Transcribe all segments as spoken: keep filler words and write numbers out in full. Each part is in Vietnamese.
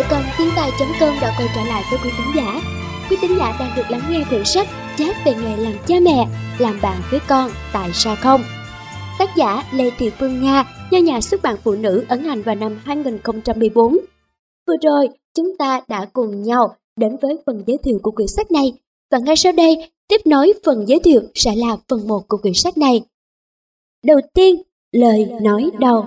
Kênh Thiên Tài chấm com đã quay trở lại với quý thính giả. Quý thính giả đang được lắng nghe quyển sách Chat về nghề làm cha mẹ, làm bạn với con, tại sao không? Tác giả Lê Thị Phương Nga, do nhà xuất bản Phụ Nữ ấn hành vào năm hai nghìn không trăm mười bốn. Vừa rồi, chúng ta đã cùng nhau đến với phần giới thiệu của quyển sách này. Và ngay sau đây, tiếp nối phần giới thiệu sẽ là phần một của quyển sách này. Đầu tiên, lời nói đầu.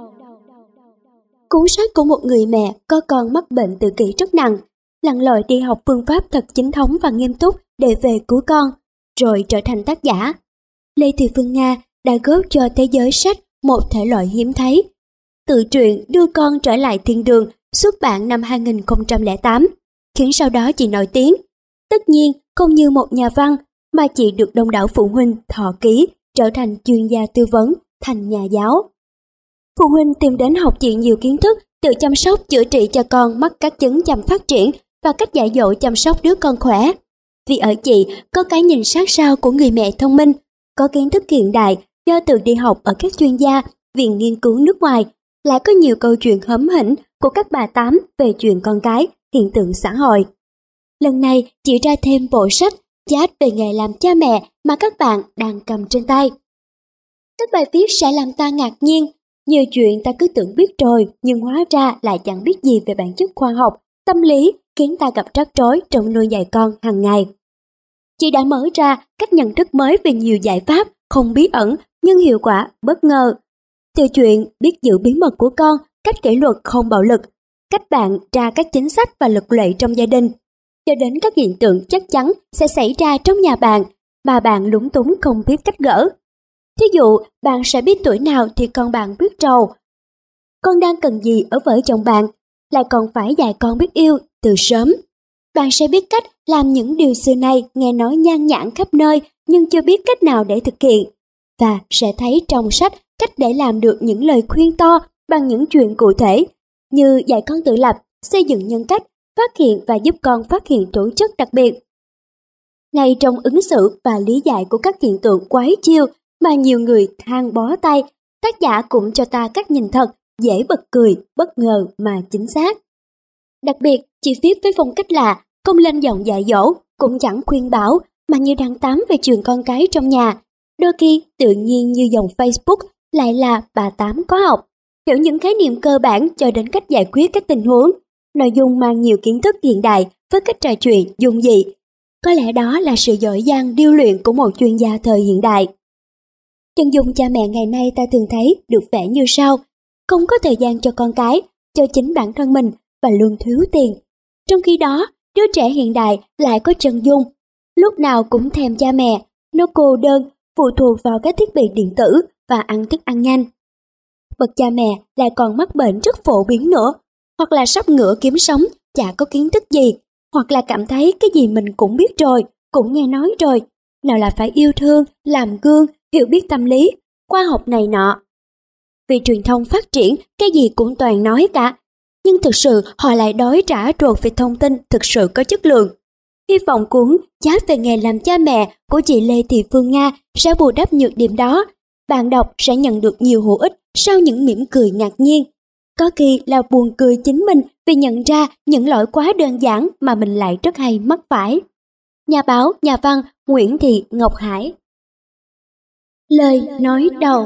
Cuốn sách của một người mẹ có con mắc bệnh tự kỷ rất nặng, lặn lội đi học phương pháp thật chính thống và nghiêm túc để về cứu con, rồi trở thành tác giả. Lê Thị Phương Nga đã góp cho thế giới sách một thể loại hiếm thấy. Tự truyện Đưa con trở lại thiên đường xuất bản năm hai nghìn không trăm lẻ tám, khiến sau đó chị nổi tiếng. Tất nhiên, không như một nhà văn, mà chị được đông đảo phụ huynh thọ ký, trở thành chuyên gia tư vấn, thành nhà giáo. Phụ huynh tìm đến học chị nhiều kiến thức từ chăm sóc chữa trị cho con mắc các chứng chậm phát triển và cách dạy dỗ chăm sóc đứa con khỏe. Vì ở chị có cái nhìn sát sao của người mẹ thông minh, có kiến thức hiện đại do từ đi học ở các chuyên gia, viện nghiên cứu nước ngoài, lại có nhiều câu chuyện hóm hỉnh của các bà tám về chuyện con cái, hiện tượng xã hội. Lần này chị ra thêm bộ sách Chat về nghề làm cha mẹ mà các bạn đang cầm trên tay. Các bài viết sẽ làm ta ngạc nhiên. Nhiều chuyện ta cứ tưởng biết rồi nhưng hóa ra lại chẳng biết gì về bản chất khoa học, tâm lý, khiến ta gặp rắc rối trong nuôi dạy con hàng ngày. Chị đã mở ra cách nhận thức mới về nhiều giải pháp không bí ẩn nhưng hiệu quả bất ngờ. Từ chuyện biết giữ bí mật của con, cách kỷ luật không bạo lực, cách bạn ra các chính sách và luật lệ trong gia đình, cho đến các hiện tượng chắc chắn sẽ xảy ra trong nhà bạn mà bạn lúng túng không biết cách gỡ. Thí dụ, bạn sẽ biết tuổi nào thì con bạn biết trầu. Con đang cần gì ở vợ chồng bạn, lại còn phải dạy con biết yêu từ sớm. Bạn sẽ biết cách làm những điều xưa nay nghe nói nhan nhản khắp nơi nhưng chưa biết cách nào để thực hiện. Và sẽ thấy trong sách cách để làm được những lời khuyên to bằng những chuyện cụ thể, như dạy con tự lập, xây dựng nhân cách, phát hiện và giúp con phát hiện tố chất đặc biệt. Ngay trong ứng xử và lý giải của các hiện tượng quái chiêu mà nhiều người than bó tay, tác giả cũng cho ta cách nhìn thật, dễ bật cười, bất ngờ mà chính xác. Đặc biệt, chị viết với phong cách lạ, không lên giọng dạy dỗ, cũng chẳng khuyên bảo, mà như đang tám về chuyện con cái trong nhà. Đôi khi tự nhiên như dòng Facebook lại là bà tám có học, hiểu những khái niệm cơ bản cho đến cách giải quyết các tình huống. Nội dung mang nhiều kiến thức hiện đại với cách trò chuyện dung dị. Có lẽ đó là sự giỏi giang điêu luyện của một chuyên gia thời hiện đại. Chân dung cha mẹ ngày nay ta thường thấy được vẽ như sau: không có thời gian cho con cái, cho chính bản thân mình và luôn thiếu tiền. Trong khi đó, đứa trẻ hiện đại lại có chân dung, lúc nào cũng thèm cha mẹ, nó cô đơn, phụ thuộc vào các thiết bị điện tử và ăn thức ăn nhanh. Bậc cha mẹ lại còn mắc bệnh rất phổ biến nữa, hoặc là sắp ngửa kiếm sống, chả có kiến thức gì, hoặc là cảm thấy cái gì mình cũng biết rồi, cũng nghe nói rồi. Nào là phải yêu thương, làm gương, hiểu biết tâm lý, khoa học này nọ. Vì truyền thông phát triển, cái gì cũng toàn nói cả. Nhưng thực sự họ lại đói trả ruột về thông tin thực sự có chất lượng. Hy vọng cuốn Chat về nghề làm cha mẹ của chị Lê Thị Phương Nga sẽ bù đắp nhược điểm đó. Bạn đọc sẽ nhận được nhiều hữu ích sau những mỉm cười ngạc nhiên. Có khi là buồn cười chính mình vì nhận ra những lỗi quá đơn giản mà mình lại rất hay mắc phải. Nhà báo, nhà văn Nguyễn Thị Ngọc Hải. Lời nói đầu.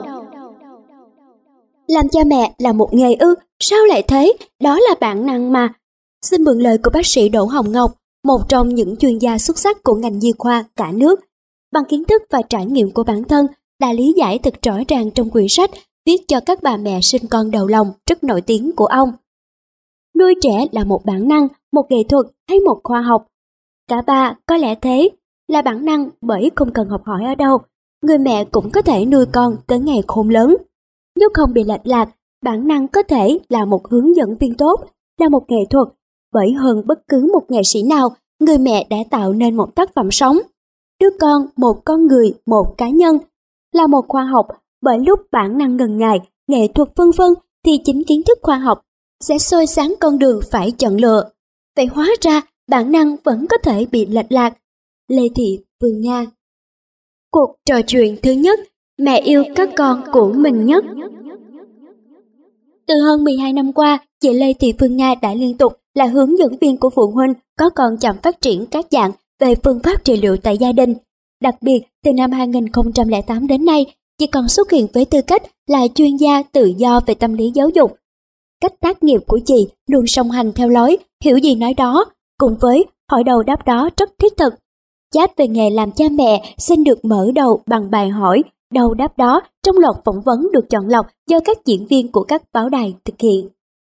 Làm cha mẹ là một nghề ư? Sao lại thế? Đó là bản năng mà. Xin mượn lời của bác sĩ Đỗ Hồng Ngọc, một trong những chuyên gia xuất sắc của ngành nhi khoa cả nước. Bằng kiến thức và trải nghiệm của bản thân, đã lý giải thật rõ ràng trong quyển sách viết cho các bà mẹ sinh con đầu lòng rất nổi tiếng của ông. Nuôi trẻ là một bản năng, một nghệ thuật hay một khoa học? Cả ba có lẽ thế, là bản năng bởi không cần học hỏi ở đâu. Người mẹ cũng có thể nuôi con tới ngày khôn lớn. Nếu không bị lệch lạc, bản năng có thể là một hướng dẫn viên tốt, là một nghệ thuật, bởi hơn bất cứ một nghệ sĩ nào, người mẹ đã tạo nên một tác phẩm sống. Đứa con, một con người, một cá nhân, là một khoa học, bởi lúc bản năng ngần ngại, nghệ thuật vân vân thì chính kiến thức khoa học sẽ soi sáng con đường phải chọn lựa. Vậy hóa ra bản năng vẫn có thể bị lệch lạc. Lê Thị Phương Nga. Cuộc trò chuyện thứ nhất, mẹ yêu các con của mình nhất. Từ hơn mười hai năm qua, chị Lê Thị Phương Nga đã liên tục là hướng dẫn viên của phụ huynh có con chậm phát triển các dạng về phương pháp trị liệu tại gia đình. Đặc biệt, từ năm hai nghìn không trăm lẻ tám đến nay, chị còn xuất hiện với tư cách là chuyên gia tự do về tâm lý giáo dục. Cách tác nghiệp của chị luôn song hành theo lối hiểu gì nói đó, cùng với hỏi đầu đáp đó rất thiết thực. Chat về nghề làm cha mẹ xin được mở đầu bằng bài hỏi đầu đáp đó trong loạt phỏng vấn được chọn lọc do các diễn viên của các báo đài thực hiện.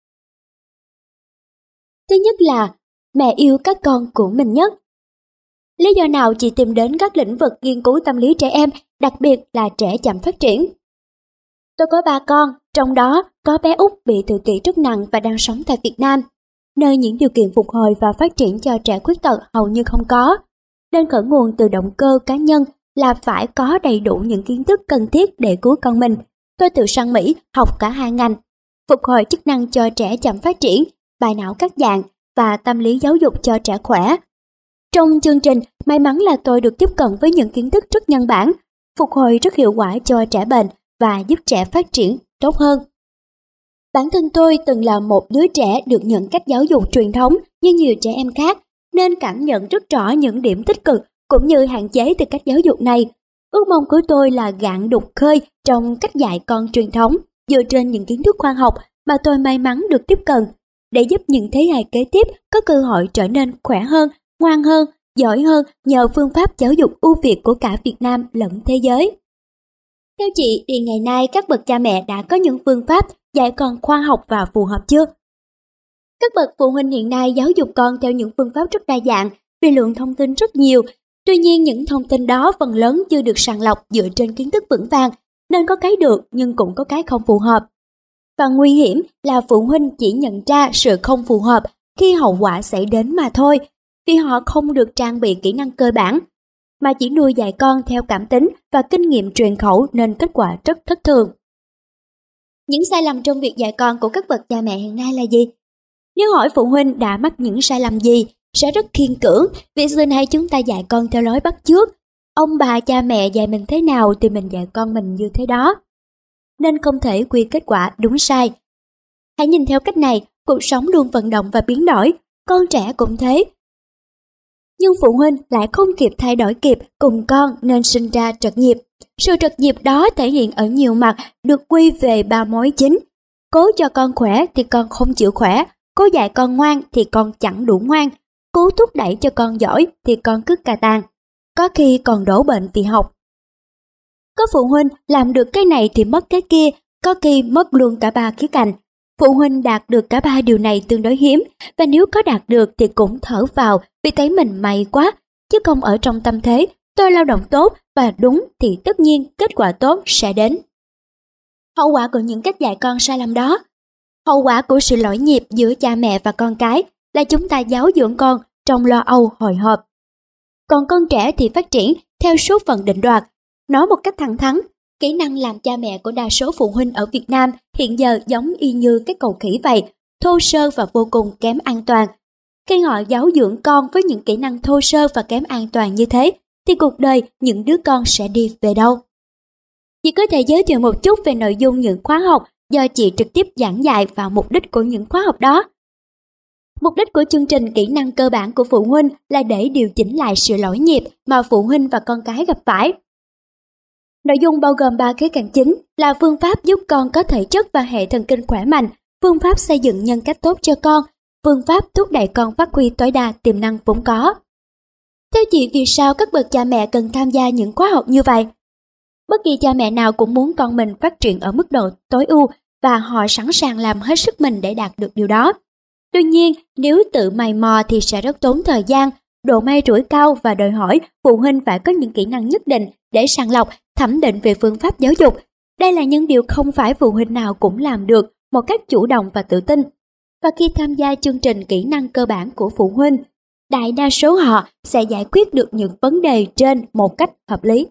Thứ nhất là mẹ yêu các con của mình nhất. Lý do nào chị tìm đến các lĩnh vực nghiên cứu tâm lý trẻ em, đặc biệt là trẻ chậm phát triển? Tôi có ba con, trong đó có bé Út bị tự kỷ rất nặng và đang sống tại Việt Nam, nơi những điều kiện phục hồi và phát triển cho trẻ khuyết tật hầu như không có. Nên khởi nguồn từ động cơ cá nhân là phải có đầy đủ những kiến thức cần thiết để cứu con mình. Tôi tự sang Mỹ học cả hai ngành, phục hồi chức năng cho trẻ chậm phát triển, bài não các dạng và tâm lý giáo dục cho trẻ khỏe. Trong chương trình, may mắn là tôi được tiếp cận với những kiến thức rất nhân bản, phục hồi rất hiệu quả cho trẻ bệnh và giúp trẻ phát triển tốt hơn. Bản thân tôi từng là một đứa trẻ được nhận cách giáo dục truyền thống như nhiều trẻ em khác, nên cảm nhận rất rõ những điểm tích cực cũng như hạn chế từ cách giáo dục này. Ước mong của tôi là gạn đục khơi trong cách dạy con truyền thống dựa trên những kiến thức khoa học mà tôi may mắn được tiếp cận, để giúp những thế hệ kế tiếp có cơ hội trở nên khỏe hơn, ngoan hơn, giỏi hơn nhờ phương pháp giáo dục ưu việt của cả Việt Nam lẫn thế giới. Theo chị thì ngày nay các bậc cha mẹ đã có những phương pháp dạy con khoa học và phù hợp chưa? Các bậc phụ huynh hiện nay giáo dục con theo những phương pháp rất đa dạng vì lượng thông tin rất nhiều. Tuy nhiên những thông tin đó phần lớn chưa được sàng lọc dựa trên kiến thức vững vàng, nên có cái được nhưng cũng có cái không phù hợp. Và nguy hiểm là phụ huynh chỉ nhận ra sự không phù hợp khi hậu quả xảy đến mà thôi, vì họ không được trang bị kỹ năng cơ bản, mà chỉ nuôi dạy con theo cảm tính và kinh nghiệm truyền khẩu nên kết quả rất thất thường. Những sai lầm trong việc dạy con của các bậc cha mẹ hiện nay là gì? Nếu hỏi phụ huynh đã mắc những sai lầm gì, sẽ rất khiên cưỡng vì xưa nay chúng ta dạy con theo lối bắt chước. Ông bà cha mẹ dạy mình thế nào thì mình dạy con mình như thế đó, nên không thể quy kết quả đúng sai. Hãy nhìn theo cách này, cuộc sống luôn vận động và biến đổi, con trẻ cũng thế. Nhưng phụ huynh lại không kịp thay đổi kịp cùng con nên sinh ra trật nhịp. Sự trật nhịp đó thể hiện ở nhiều mặt, được quy về ba mối chính. Cố cho con khỏe thì con không chịu khỏe, cố dạy con ngoan thì con chẳng đủ ngoan, cố thúc đẩy cho con giỏi thì con cứ cà tàng, có khi còn đổ bệnh vì học. Có phụ huynh làm được cái này thì mất cái kia, có khi mất luôn cả ba khía cạnh. Phụ huynh đạt được cả ba điều này tương đối hiếm, và nếu có đạt được thì cũng thở vào vì thấy mình may quá, chứ không ở trong tâm thế tôi lao động tốt và đúng thì tất nhiên kết quả tốt sẽ đến. Hậu quả của những cách dạy con sai lầm đó. Hậu quả của sự lỗi nhịp giữa cha mẹ và con cái là chúng ta giáo dưỡng con trong lo âu hồi hộp. Còn con trẻ thì phát triển theo số phận định đoạt. Nói một cách thẳng thắn, kỹ năng làm cha mẹ của đa số phụ huynh ở Việt Nam hiện giờ giống y như cái cầu khỉ vậy, thô sơ và vô cùng kém an toàn. Khi họ giáo dưỡng con với những kỹ năng thô sơ và kém an toàn như thế, thì cuộc đời những đứa con sẽ đi về đâu? Chị có thể giới thiệu một chút về nội dung những khóa học do chị trực tiếp giảng dạy và mục đích của những khóa học đó. Mục đích của chương trình kỹ năng cơ bản của phụ huynh là để điều chỉnh lại sự lỗi nhịp mà phụ huynh và con cái gặp phải. Nội dung bao gồm ba khía cạnh chính là phương pháp giúp con có thể chất và hệ thần kinh khỏe mạnh, phương pháp xây dựng nhân cách tốt cho con, phương pháp thúc đẩy con phát huy tối đa tiềm năng vốn có. Theo chị, vì sao các bậc cha mẹ cần tham gia những khóa học như vậy? Bất kỳ cha mẹ nào cũng muốn con mình phát triển ở mức độ tối ưu và họ sẵn sàng làm hết sức mình để đạt được điều đó. Tuy nhiên, nếu tự mày mò thì sẽ rất tốn thời gian, độ may rủi cao và đòi hỏi phụ huynh phải có những kỹ năng nhất định để sàng lọc, thẩm định về phương pháp giáo dục. Đây là những điều không phải phụ huynh nào cũng làm được một cách chủ động và tự tin. Và khi tham gia chương trình kỹ năng cơ bản của phụ huynh, đại đa số họ sẽ giải quyết được những vấn đề trên một cách hợp lý.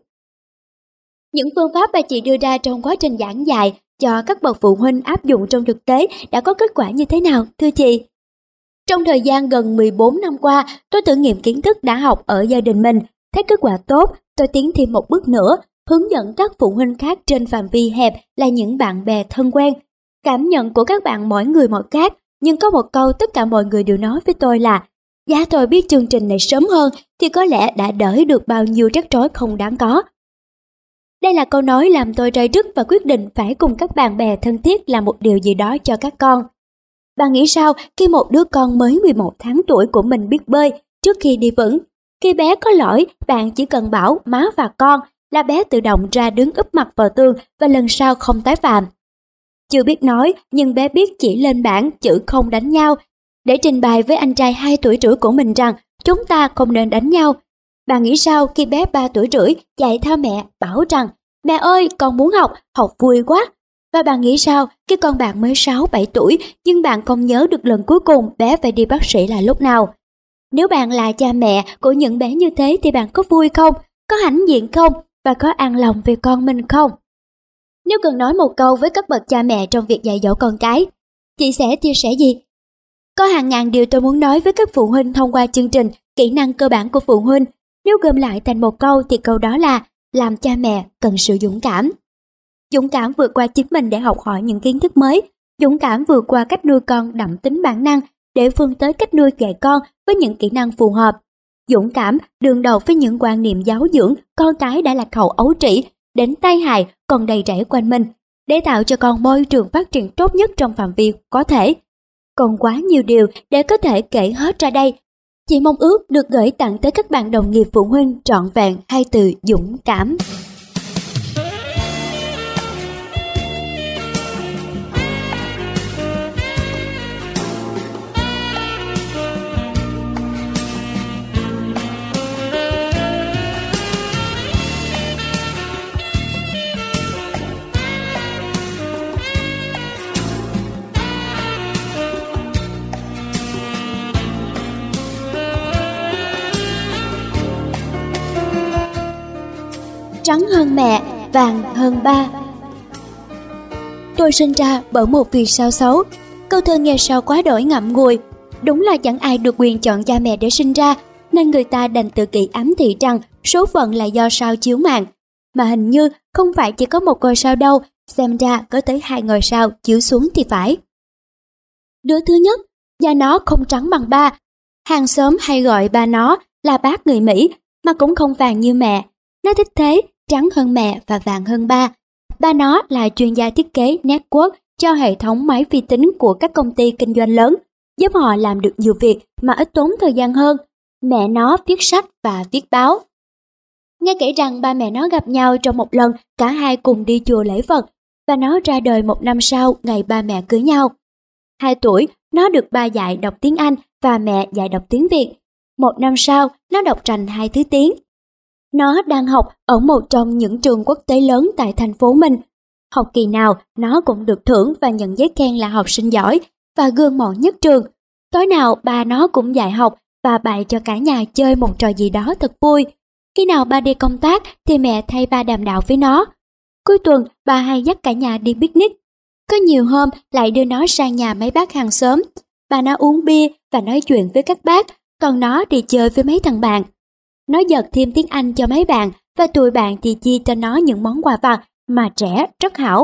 Những phương pháp mà chị đưa ra trong quá trình giảng dạy cho các bậc phụ huynh áp dụng trong thực tế đã có kết quả như thế nào, thưa chị? Trong thời gian gần mười bốn năm qua, tôi thử nghiệm kiến thức đã học ở gia đình mình, thấy kết quả tốt, tôi tiến thêm một bước nữa, hướng dẫn các phụ huynh khác trên phạm vi hẹp là những bạn bè thân quen. Cảm nhận của các bạn mỗi người một khác, nhưng có một câu tất cả mọi người đều nói với tôi là giá tôi biết chương trình này sớm hơn thì có lẽ đã đỡ được bao nhiêu rắc rối không đáng có. Đây là câu nói làm tôi day dứt và quyết định phải cùng các bạn bè thân thiết làm một điều gì đó cho các con. Bạn nghĩ sao khi một đứa con mới mười một tháng tuổi của mình biết bơi trước khi đi vững? Khi bé có lỗi, bạn chỉ cần bảo má và con là bé tự động ra đứng úp mặt vào tường và lần sau không tái phạm. Chưa biết nói, nhưng bé biết chỉ lên bảng chữ không đánh nhau để trình bày với anh trai hai tuổi rưỡi của mình rằng chúng ta không nên đánh nhau. Bạn nghĩ sao khi bé ba tuổi rưỡi chạy theo mẹ bảo rằng mẹ ơi con muốn học, học vui quá. Và bạn nghĩ sao khi con bạn mới sáu bảy tuổi nhưng bạn không nhớ được lần cuối cùng bé phải đi bác sĩ là lúc nào? Nếu bạn là cha mẹ của những bé như thế thì bạn có vui không? Có hãnh diện không? Và có an lòng về con mình không? Nếu cần nói một câu với các bậc cha mẹ trong việc dạy dỗ con cái, chị sẽ chia sẻ gì? Có hàng ngàn điều tôi muốn nói với các phụ huynh thông qua chương trình Kỹ năng cơ bản của phụ huynh. Nếu gom lại thành một câu thì câu đó là làm cha mẹ cần sự dũng cảm. Dũng cảm vượt qua chính mình để học hỏi những kiến thức mới. Dũng cảm vượt qua cách nuôi con đậm tính bản năng để vươn tới cách nuôi dạy con với những kỹ năng phù hợp. Dũng cảm đương đầu với những quan niệm giáo dưỡng con cái đã lạc hậu ấu trĩ đến tai hại còn đầy rẫy quanh mình để tạo cho con môi trường phát triển tốt nhất trong phạm vi có thể. Còn quá nhiều điều để có thể kể hết ra đây. Chị mong ước được gửi tặng tới các bạn đồng nghiệp phụ huynh trọn vẹn hai từ dũng cảm. Trắng hơn mẹ, vàng hơn ba. Tôi sinh ra bởi một vì sao xấu. Câu thơ nghe sao quá đổi ngậm ngùi. Đúng là chẳng ai được quyền chọn cha mẹ để sinh ra, nên người ta đành tự kỷ ám thị rằng số phận là do sao chiếu mạng. Mà hình như không phải chỉ có một ngôi sao đâu, xem ra có tới hai ngôi sao chiếu xuống thì phải. Đứa thứ nhất, da nó không trắng bằng ba. Hàng xóm hay gọi ba nó là bác người Mỹ, mà cũng không vàng như mẹ. Nó thích thế, trắng hơn mẹ và vàng hơn ba. Ba nó là chuyên gia thiết kế network cho hệ thống máy vi tính của các công ty kinh doanh lớn, giúp họ làm được nhiều việc mà ít tốn thời gian hơn. Mẹ nó viết sách và viết báo. Nghe kể rằng ba mẹ nó gặp nhau trong một lần, cả hai cùng đi chùa lễ Phật, và nó ra đời một năm sau ngày ba mẹ cưới nhau. Hai tuổi, nó được ba dạy đọc tiếng Anh và mẹ dạy đọc tiếng Việt. Một năm sau, nó đọc rành hai thứ tiếng. Nó đang học ở một trong những trường quốc tế lớn tại thành phố mình. Học kỳ nào, nó cũng được thưởng và nhận giấy khen là học sinh giỏi và gương mẫu nhất trường. Tối nào, ba nó cũng dạy học và bày cho cả nhà chơi một trò gì đó thật vui. Khi nào ba đi công tác thì mẹ thay ba đàm đạo với nó. Cuối tuần, ba hay dắt cả nhà đi picnic. Có nhiều hôm lại đưa nó sang nhà mấy bác hàng xóm. Ba nó uống bia và nói chuyện với các bác, còn nó đi chơi với mấy thằng bạn. Nó giật thêm tiếng Anh cho mấy bạn và tụi bạn thì chia cho nó những món quà vặt mà trẻ rất hảo.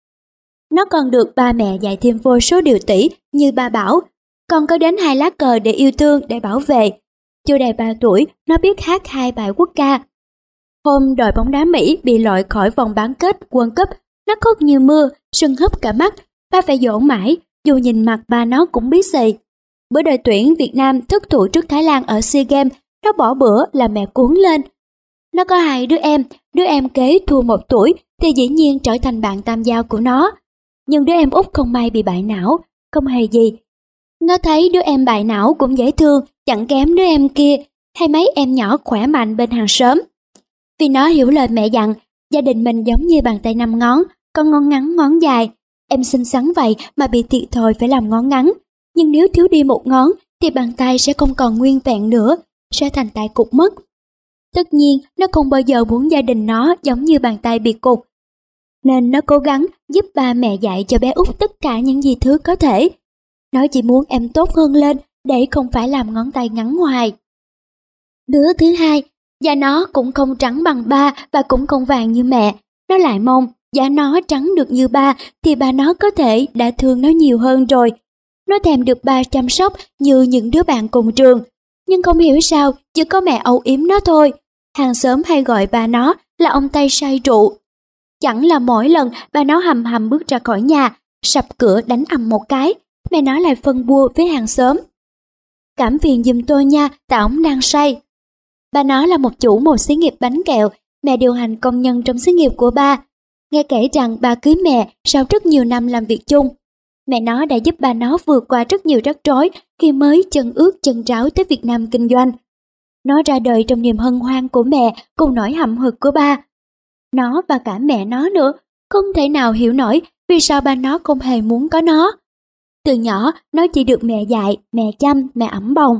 Nó còn được ba mẹ dạy thêm vô số điều tỷ như ba bảo, còn có đến hai lá cờ để yêu thương để bảo vệ. Chưa đầy ba tuổi, nó biết hát hai bài quốc ca. Hôm đội bóng đá Mỹ bị loại khỏi vòng bán kết World Cup, nó khóc như mưa, sưng húp cả mắt. Ba phải dỗ mãi, dù nhìn mặt ba nó cũng bí xì. Bữa đội tuyển Việt Nam thất thủ trước Thái Lan ở SEA Games, nó bỏ bữa là mẹ cuống lên. Nó có hai đứa em, đứa em kế thua một tuổi thì dĩ nhiên trở thành bạn tam giao của nó. Nhưng đứa em út không may bị bại não, không hề gì. Nó thấy đứa em bại não cũng dễ thương, chẳng kém đứa em kia hay mấy em nhỏ khỏe mạnh bên hàng xóm. Vì nó hiểu lời mẹ dặn, gia đình mình giống như bàn tay năm ngón, con ngón ngắn ngón dài. Em xinh xắn vậy mà bị thiệt thòi phải làm ngón ngắn. Nhưng nếu thiếu đi một ngón thì bàn tay sẽ không còn nguyên vẹn nữa, sẽ thành tay cụt mất. Tất nhiên, nó không bao giờ muốn gia đình nó giống như bàn tay bị cụt. Nên nó cố gắng giúp ba mẹ dạy cho bé út tất cả những gì thứ có thể. Nó chỉ muốn em tốt hơn lên để không phải làm ngón tay ngắn hoài. Đứa thứ hai, da nó cũng không trắng bằng ba và cũng không vàng như mẹ. Nó lại mong da nó trắng được như ba thì ba nó có thể đã thương nó nhiều hơn rồi. Nó thèm được ba chăm sóc như những đứa bạn cùng trường. Nhưng không hiểu sao chỉ có mẹ âu yếm nó thôi. Hàng xóm hay gọi bà nó là ông Tây say rượu. Chẳng là mỗi lần bà nó hầm hầm bước ra khỏi nhà, sập cửa đánh ầm một cái, mẹ nó lại phân bua với hàng xóm. Cảm phiền giùm tôi nha, tại ổng đang say. Bà nó là một chủ một xí nghiệp bánh kẹo, mẹ điều hành công nhân trong xí nghiệp của ba. Nghe kể rằng bà cưới mẹ sau rất nhiều năm làm việc chung. Mẹ nó đã giúp bà nó vượt qua rất nhiều rắc rối khi mới chân ướt chân ráo tới Việt Nam kinh doanh. Nó ra đời trong niềm hân hoan của mẹ cùng nỗi hậm hực của ba. Nó và cả mẹ nó nữa không thể nào hiểu nổi vì sao ba nó không hề muốn có nó. Từ nhỏ nó chỉ được mẹ dạy, mẹ chăm, mẹ ẵm bồng.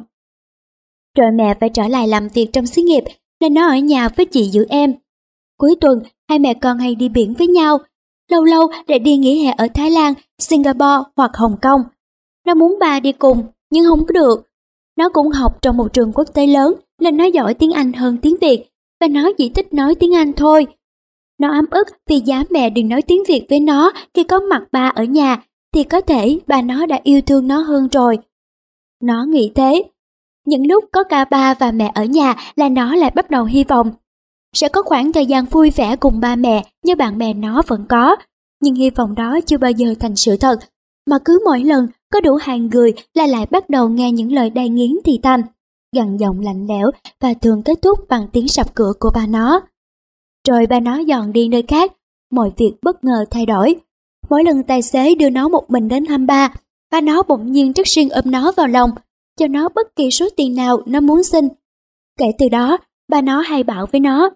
Rồi mẹ phải trở lại làm việc trong xí nghiệp nên nó ở nhà với chị giữ em. Cuối tuần hai mẹ con hay đi biển với nhau, lâu lâu lại đi nghỉ hè ở Thái Lan, Singapore hoặc Hồng Kông. Nó muốn ba đi cùng nhưng không có được. Nó cũng học trong một trường quốc tế lớn nên nó giỏi tiếng Anh hơn tiếng Việt và nó chỉ thích nói tiếng Anh thôi. Nó ấm ức vì giá mẹ đừng nói tiếng Việt với nó khi có mặt ba ở nhà thì có thể bà nó đã yêu thương nó hơn rồi. Nó nghĩ thế. Những lúc có cả ba và mẹ ở nhà là nó lại bắt đầu hy vọng. Sẽ có khoảng thời gian vui vẻ cùng ba mẹ như bạn bè nó vẫn có. Nhưng hy vọng đó chưa bao giờ thành sự thật. Mà cứ mỗi lần có đủ hai người là lại bắt đầu nghe những lời đay nghiến thì thầm, gằn giọng lạnh lẽo và thường kết thúc bằng tiếng sập cửa của ba nó. Rồi ba nó dọn đi nơi khác, mọi việc bất ngờ thay đổi. Mỗi lần tài xế đưa nó một mình đến thăm ba, ba nó bỗng nhiên rất siêng ôm nó vào lòng, cho nó bất kỳ số tiền nào nó muốn xin. Kể từ đó, ba nó hay bảo với nó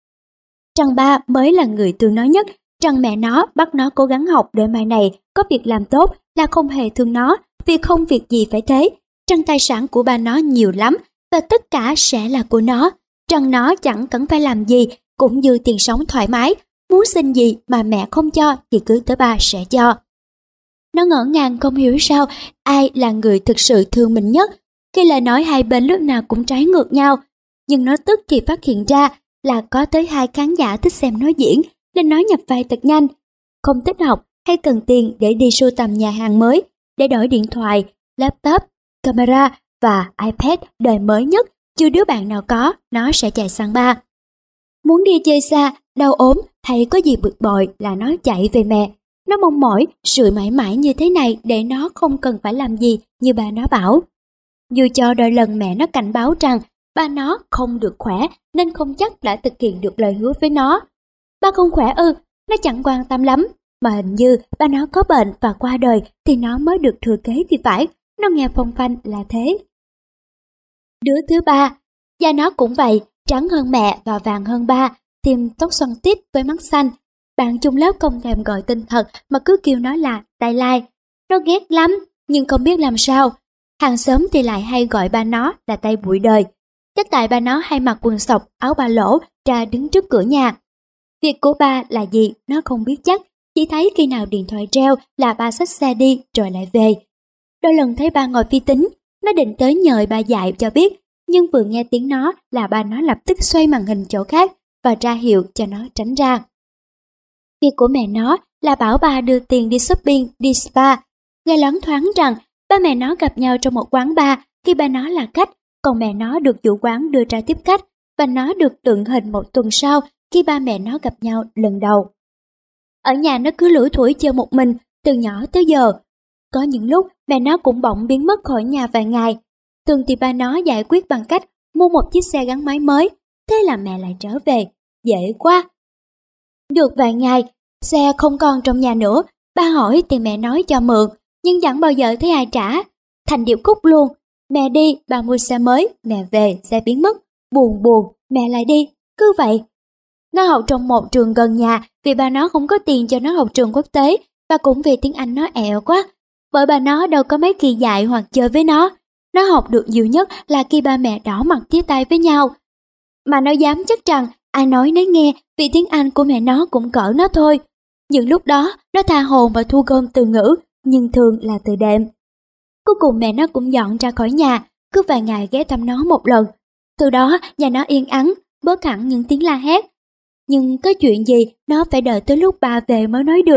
rằng ba mới là người thương nó nhất, rằng mẹ nó bắt nó cố gắng học để mai này có việc làm tốt là không hề thương nó vì không việc gì phải thế, rằng tài sản của ba nó nhiều lắm và tất cả sẽ là của nó, rằng nó chẳng cần phải làm gì cũng như tiền sống thoải mái, muốn xin gì mà mẹ không cho thì cứ tới ba sẽ cho. Nó ngỡ ngàng không hiểu sao ai là người thực sự thương mình nhất khi lời nói hai bên lúc nào cũng trái ngược nhau. Nhưng nó tức thì phát hiện ra là có tới hai khán giả thích xem nó diễn nên nó nhập vai thật nhanh. Không thích học hay cần tiền để đi sưu tầm nhà hàng mới, để đổi điện thoại, laptop, camera và iPad đời mới nhất, chưa đứa bạn nào có, nó sẽ chạy sang ba. Muốn đi chơi xa, đau ốm hay có gì bực bội là nó chạy về mẹ. Nó mong mỏi sự mãi mãi như thế này để nó không cần phải làm gì như bà nó bảo. Dù cho đôi lần mẹ nó cảnh báo rằng ba nó không được khỏe nên không chắc đã thực hiện được lời hứa với nó. Ba không khỏe ư, nó chẳng quan tâm lắm, mà hình như ba nó có bệnh và qua đời thì nó mới được thừa kế thì phải, nó nghe phong phanh là thế. Đứa thứ ba, da nó cũng vậy, trắng hơn mẹ và vàng hơn ba, tim tóc xoăn tít với mắt xanh. Bạn chung lớp không thèm gọi tên thật mà cứ kêu nó là Tay Lai. Nó ghét lắm, nhưng không biết làm sao. Hàng xóm thì lại hay gọi ba nó là Tay Bụi Đời. Chắc tại ba nó hay mặc quần sọc, áo ba lỗ ra đứng trước cửa nhà. Việc của ba là gì nó không biết chắc, chỉ thấy khi nào điện thoại reo là ba xách xe đi rồi lại về. Đôi lần thấy ba ngồi vi tính, nó định tới nhờ ba dạy cho biết, nhưng vừa nghe tiếng nó là ba nó lập tức xoay màn hình chỗ khác và ra hiệu cho nó tránh ra. Việc của mẹ nó là bảo ba đưa tiền đi shopping, đi spa. Nghe loáng thoáng rằng ba mẹ nó gặp nhau trong một quán bar khi ba nó là khách, còn mẹ nó được chủ quán đưa ra tiếp khách và nó được tượng hình một tuần sau khi ba mẹ nó gặp nhau lần đầu. Ở nhà nó cứ lủi thủi chơi một mình từ nhỏ tới giờ. Có những lúc mẹ nó cũng bỗng biến mất khỏi nhà vài ngày. Thường thì ba nó giải quyết bằng cách mua một chiếc xe gắn máy mới, thế là mẹ lại trở về. Dễ quá! Được vài ngày, xe không còn trong nhà nữa, ba hỏi thì mẹ nói cho mượn, nhưng chẳng bao giờ thấy ai trả. Thành điệp khúc luôn, mẹ đi, ba mua xe mới, mẹ về, xe biến mất. Buồn buồn, mẹ lại đi, cứ vậy. Nó học trong một trường gần nhà vì ba nó không có tiền cho nó học trường quốc tế và cũng vì tiếng Anh nó ẹo quá. Bởi bà nó đâu có mấy kỳ dạy hoặc chơi với nó. Nó học được nhiều nhất là khi ba mẹ đỏ mặt tía tay với nhau. Mà nó dám chắc rằng ai nói nấy nghe vì tiếng Anh của mẹ nó cũng cỡ nó thôi. Những lúc đó nó tha hồ và thu gom từ ngữ, nhưng thường là từ đệm. Cuối cùng mẹ nó cũng dọn ra khỏi nhà, cứ vài ngày ghé thăm nó một lần. Từ đó nhà nó yên ắng, bớt hẳn những tiếng la hét. Nhưng có chuyện gì nó phải đợi tới lúc ba về mới nói được.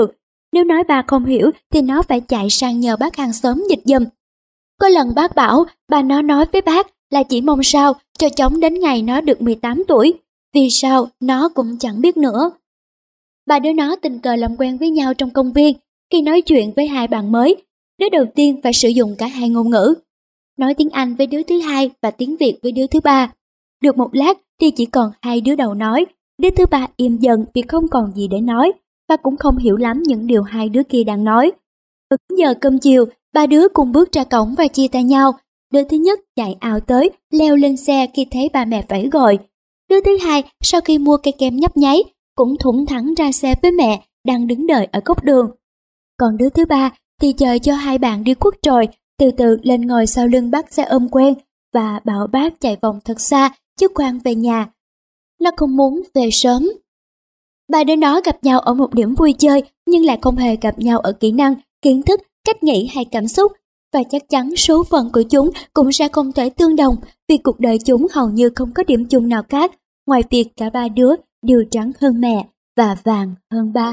Nếu nói bà không hiểu thì nó phải chạy sang nhờ bác hàng xóm dịch giùm. Có lần bác bảo bà nó nói với bác là chỉ mong sao cho chóng đến ngày nó được mười tám tuổi. Vì sao nó cũng chẳng biết nữa. Ba đứa nó tình cờ làm quen với nhau trong công viên. Khi nói chuyện với hai bạn mới, đứa đầu tiên phải sử dụng cả hai ngôn ngữ. Nói tiếng Anh với đứa thứ hai và tiếng Việt với đứa thứ ba. Được một lát thì chỉ còn hai đứa đầu nói. Đứa thứ ba im dần vì không còn gì để nói và cũng không hiểu lắm những điều hai đứa kia đang nói. Ứng giờ cơm chiều, ba đứa cùng bước ra cổng và chia tay nhau. Đứa thứ nhất chạy ào tới, leo lên xe khi thấy ba mẹ phải gọi. Đứa thứ hai sau khi mua cây kem nhấp nháy cũng thủng thẳng ra xe với mẹ đang đứng đợi ở góc đường. Còn đứa thứ ba thì chờ cho hai bạn đi khuất rồi, từ từ lên ngồi sau lưng bác xe ôm quen và bảo bác chạy vòng thật xa chứ khoan về nhà. Nó không muốn về sớm. Ba đứa nó gặp nhau ở một điểm vui chơi nhưng lại không hề gặp nhau ở kỹ năng, kiến thức, cách nghĩ hay cảm xúc. Và chắc chắn số phận của chúng cũng sẽ không thể tương đồng vì cuộc đời chúng hầu như không có điểm chung nào khác ngoài việc cả ba đứa đều trắng hơn mẹ và vàng hơn ba.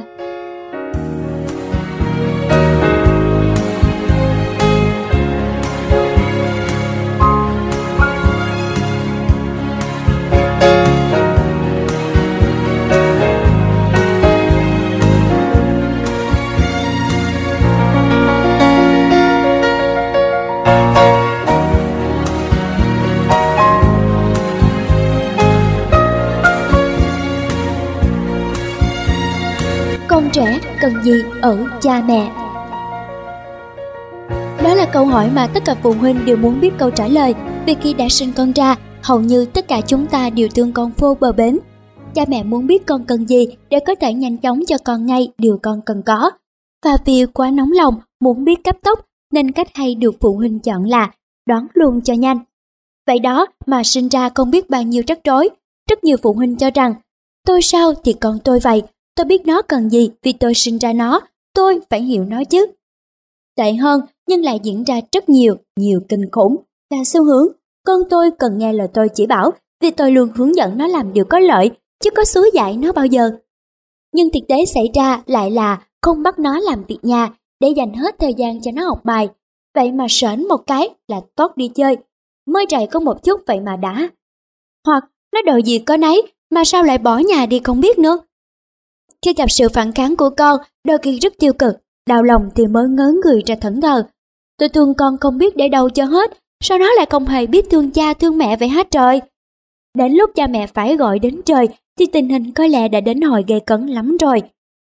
Con trẻ cần gì ở cha mẹ? Đó là câu hỏi mà tất cả phụ huynh đều muốn biết câu trả lời. Vì khi đã sinh con ra, hầu như tất cả chúng ta đều thương con vô bờ bến. Cha mẹ muốn biết con cần gì để có thể nhanh chóng cho con ngay điều con cần có. Và vì quá nóng lòng, muốn biết cấp tốc, nên cách hay được phụ huynh chọn là đoán luôn cho nhanh. Vậy đó mà sinh ra không biết bao nhiêu rắc rối. Rất nhiều phụ huynh cho rằng, tôi sao thì con tôi vậy. Tôi biết nó cần gì vì tôi sinh ra nó, tôi phải hiểu nó chứ. Tệ hơn, nhưng lại diễn ra rất nhiều, nhiều kinh khủng, là xu hướng. Con tôi cần nghe lời tôi chỉ bảo, vì tôi luôn hướng dẫn nó làm điều có lợi, chứ có xúi dạy nó bao giờ. Nhưng thực tế xảy ra lại là không bắt nó làm việc nhà, để dành hết thời gian cho nó học bài. Vậy mà sởn một cái là tót đi chơi, mới chạy có một chút vậy mà đã. Hoặc nó đòi gì có nấy, mà sao lại bỏ nhà đi không biết nữa. Khi gặp sự phản kháng của con, đôi khi rất tiêu cực, đau lòng thì mới ngớ người ra thẫn thờ. Tôi thương con không biết để đâu cho hết, sao nó lại không hề biết thương cha thương mẹ vậy hết trời. Đến lúc cha mẹ phải gọi đến trời thì tình hình có lẽ đã đến hồi gay cấn lắm rồi.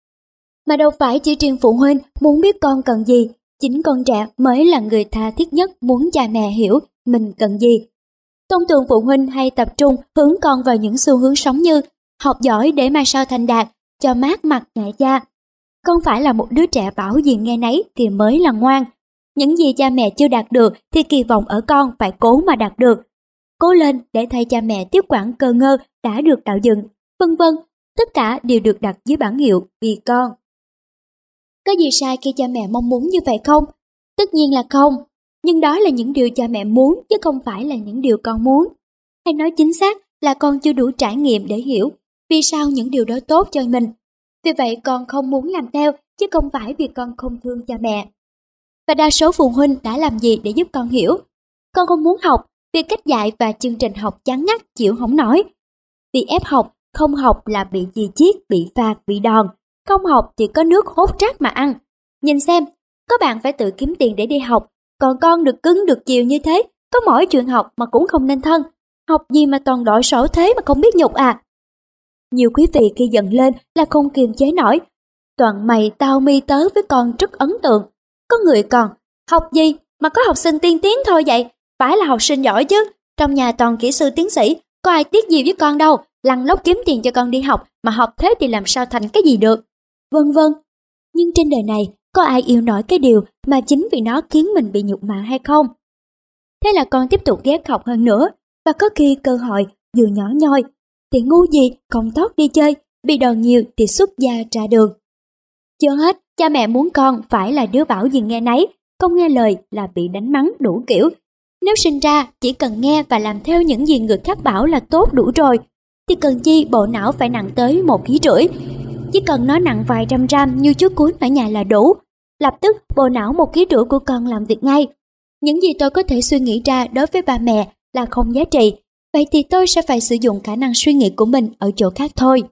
Mà đâu phải chỉ riêng phụ huynh muốn biết con cần gì, chính con trẻ mới là người tha thiết nhất muốn cha mẹ hiểu mình cần gì. Thông thường phụ huynh hay tập trung hướng con vào những xu hướng sống như học giỏi để mai sau thành đạt, cho mát mặt ngại cha. Không phải là một đứa trẻ bảo gì nghe nấy thì mới là ngoan. Những gì cha mẹ chưa đạt được thì kỳ vọng ở con phải cố mà đạt được. Cố lên để thay cha mẹ tiếp quản cơ ngơ đã được tạo dựng, vân vân. Tất cả đều được đặt dưới bảng hiệu vì con. Có gì sai khi cha mẹ mong muốn như vậy không? Tất nhiên là không. Nhưng đó là những điều cha mẹ muốn chứ không phải là những điều con muốn. Hay nói chính xác là con chưa đủ trải nghiệm để hiểu vì sao những điều đó tốt cho mình. Vì vậy con không muốn làm theo chứ không phải vì con không thương cha mẹ. Và đa số phụ huynh đã làm gì để giúp con hiểu? Con không muốn học vì cách dạy và chương trình học chán ngắt chịu không nổi. Vì ép học, không học là bị chì chiết, bị phạt, bị đòn. Không học thì có nước hốt rác mà ăn. Nhìn xem, có bạn phải tự kiếm tiền để đi học, còn con được cứng được chiều như thế, có mỗi chuyện học mà cũng không nên thân. Học gì mà toàn đội sổ thế mà không biết nhục à? Nhiều quý vị khi giận lên là không kiềm chế nổi. Toàn mày tao mi tớ với con rất ấn tượng. Có người còn, học gì mà có học sinh tiên tiến thôi vậy? Phải là học sinh giỏi chứ. Trong nhà toàn kỹ sư tiến sĩ, có ai tiếc gì với con đâu. Lăn lóc kiếm tiền cho con đi học, mà học thế thì làm sao thành cái gì được? Vân vân. Nhưng trên đời này, có ai yêu nổi cái điều mà chính vì nó khiến mình bị nhục mạ hay không? Thế là con tiếp tục ghét học hơn nữa. Và có khi cơ hội dù nhỏ nhoi thì ngu gì không tốt đi chơi, bị đòn nhiều thì xuất gia ra đường. Chưa hết, cha mẹ muốn con phải là đứa bảo gì nghe nấy, không nghe lời là bị đánh mắng đủ kiểu. Nếu sinh ra chỉ cần nghe và làm theo những gì người khác bảo là tốt đủ rồi, thì cần chi bộ não phải nặng tới một ký rưỡi. chỉ cần nó nặng vài trăm gram như chuối cuốn ở nhà là đủ. Lập tức bộ não một ký rưỡi của con làm việc ngay. Những gì tôi có thể suy nghĩ ra đối với ba mẹ là không giá trị, vậy thì tôi sẽ phải sử dụng khả năng suy nghĩ của mình ở chỗ khác thôi.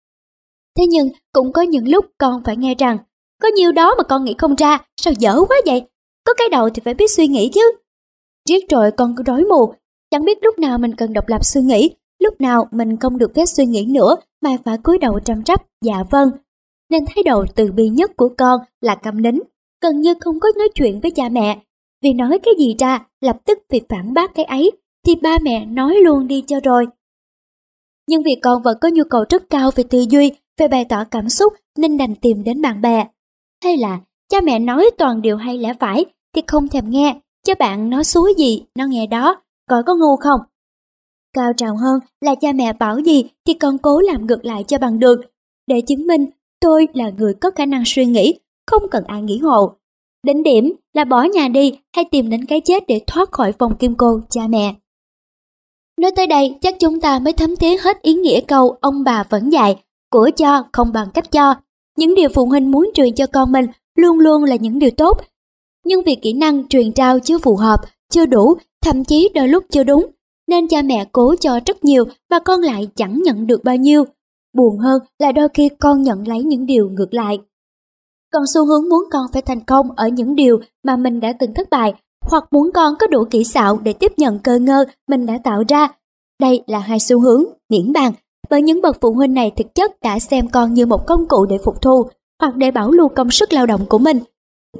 Thế nhưng cũng có những lúc con phải nghe rằng, có nhiều đó mà con nghĩ không ra, sao dở quá vậy? Có cái đầu thì phải biết suy nghĩ chứ. Riết rồi con cứ rối mù, chẳng biết lúc nào mình cần độc lập suy nghĩ, lúc nào mình không được phép suy nghĩ nữa mà phải cúi đầu trầm trắp dạ vâng. Nên thái độ từ bi nhất của con là câm nín, gần như không có nói chuyện với cha mẹ. Vì nói cái gì ra, lập tức việc phản bác cái ấy, thì ba mẹ nói luôn đi cho rồi. Nhưng vì con vẫn có nhu cầu rất cao về tư duy, về bày tỏ cảm xúc nên đành tìm đến bạn bè. Hay là cha mẹ nói toàn điều hay lẽ phải thì không thèm nghe, cho bạn nói xúi gì nó nghe đó, coi có ngu không. Cao trào hơn là cha mẹ bảo gì thì con cố làm ngược lại cho bằng được, để chứng minh tôi là người có khả năng suy nghĩ, không cần ai nghĩ hộ. Đến điểm là bỏ nhà đi hay tìm đến cái chết để thoát khỏi vòng kim cô cha mẹ. Nói tới đây chắc chúng ta mới thấm thía hết ý nghĩa câu ông bà vẫn dạy, của cho không bằng cách cho. Những điều phụ huynh muốn truyền cho con mình luôn luôn là những điều tốt. Nhưng vì kỹ năng truyền trao chưa phù hợp, chưa đủ, thậm chí đôi lúc chưa đúng, nên cha mẹ cố cho rất nhiều mà con lại chẳng nhận được bao nhiêu. Buồn hơn là đôi khi con nhận lấy những điều ngược lại. Còn xu hướng muốn con phải thành công ở những điều mà mình đã từng thất bại, hoặc muốn con có đủ kỹ xảo để tiếp nhận cơ ngơ mình đã tạo ra. Đây là hai xu hướng miễn bàn, bởi những bậc phụ huynh này thực chất đã xem con như một công cụ để phục thu, hoặc để bảo lưu công sức lao động của mình.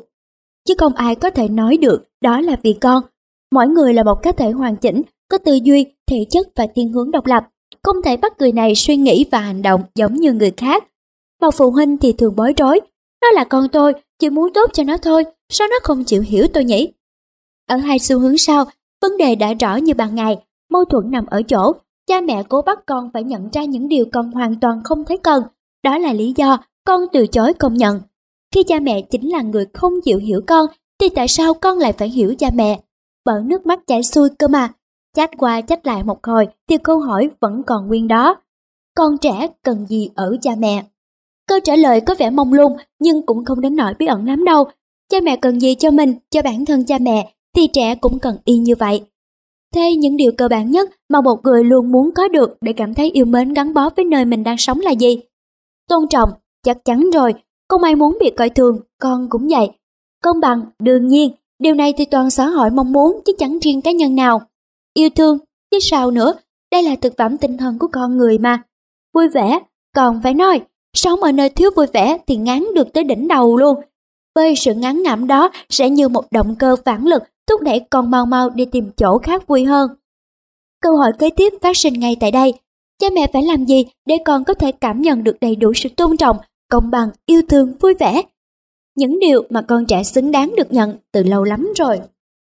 Chứ không ai có thể nói được đó là vì con. Mỗi người là một cá thể hoàn chỉnh, có tư duy, thể chất và thiên hướng độc lập. Không thể bắt người này suy nghĩ và hành động giống như người khác. Mà phụ huynh thì thường bối rối. Nó là con tôi, chỉ muốn tốt cho nó thôi, sao nó không chịu hiểu tôi nhỉ? Ở hai xu hướng sau, vấn đề đã rõ như ban ngày. Mâu thuẫn nằm ở chỗ, cha mẹ cố bắt con phải nhận ra những điều con hoàn toàn không thấy cần. Đó là lý do con từ chối công nhận. Khi cha mẹ chính là người không chịu hiểu con, thì tại sao con lại phải hiểu cha mẹ? Bởi nước mắt chảy xuôi cơ mà. Chát qua chát lại một hồi thì câu hỏi vẫn còn nguyên đó. Con trẻ cần gì ở cha mẹ? Câu trả lời có vẻ mông lung nhưng cũng không đến nỗi bí ẩn lắm đâu. Cha mẹ cần gì cho mình, cho bản thân cha mẹ thì trẻ cũng cần y như vậy. Thế những điều cơ bản nhất mà một người luôn muốn có được để cảm thấy yêu mến gắn bó với nơi mình đang sống là gì? Tôn trọng, chắc chắn rồi, không ai muốn bị coi thường, con cũng vậy. Công bằng, đương nhiên, điều này thì toàn xã hội mong muốn chứ chẳng riêng cá nhân nào. Yêu thương, chứ sao nữa, đây là thực phẩm tinh thần của con người mà. Vui vẻ, còn phải nói, sống ở nơi thiếu vui vẻ thì ngán được tới đỉnh đầu luôn. Với sự ngán ngẩm đó sẽ như một động cơ phản lực thúc đẩy con mau mau đi tìm chỗ khác vui hơn. Câu hỏi kế tiếp phát sinh ngay tại đây. Cha mẹ phải làm gì để con có thể cảm nhận được đầy đủ sự tôn trọng, công bằng, yêu thương, vui vẻ? Những điều mà con trẻ xứng đáng được nhận từ lâu lắm rồi.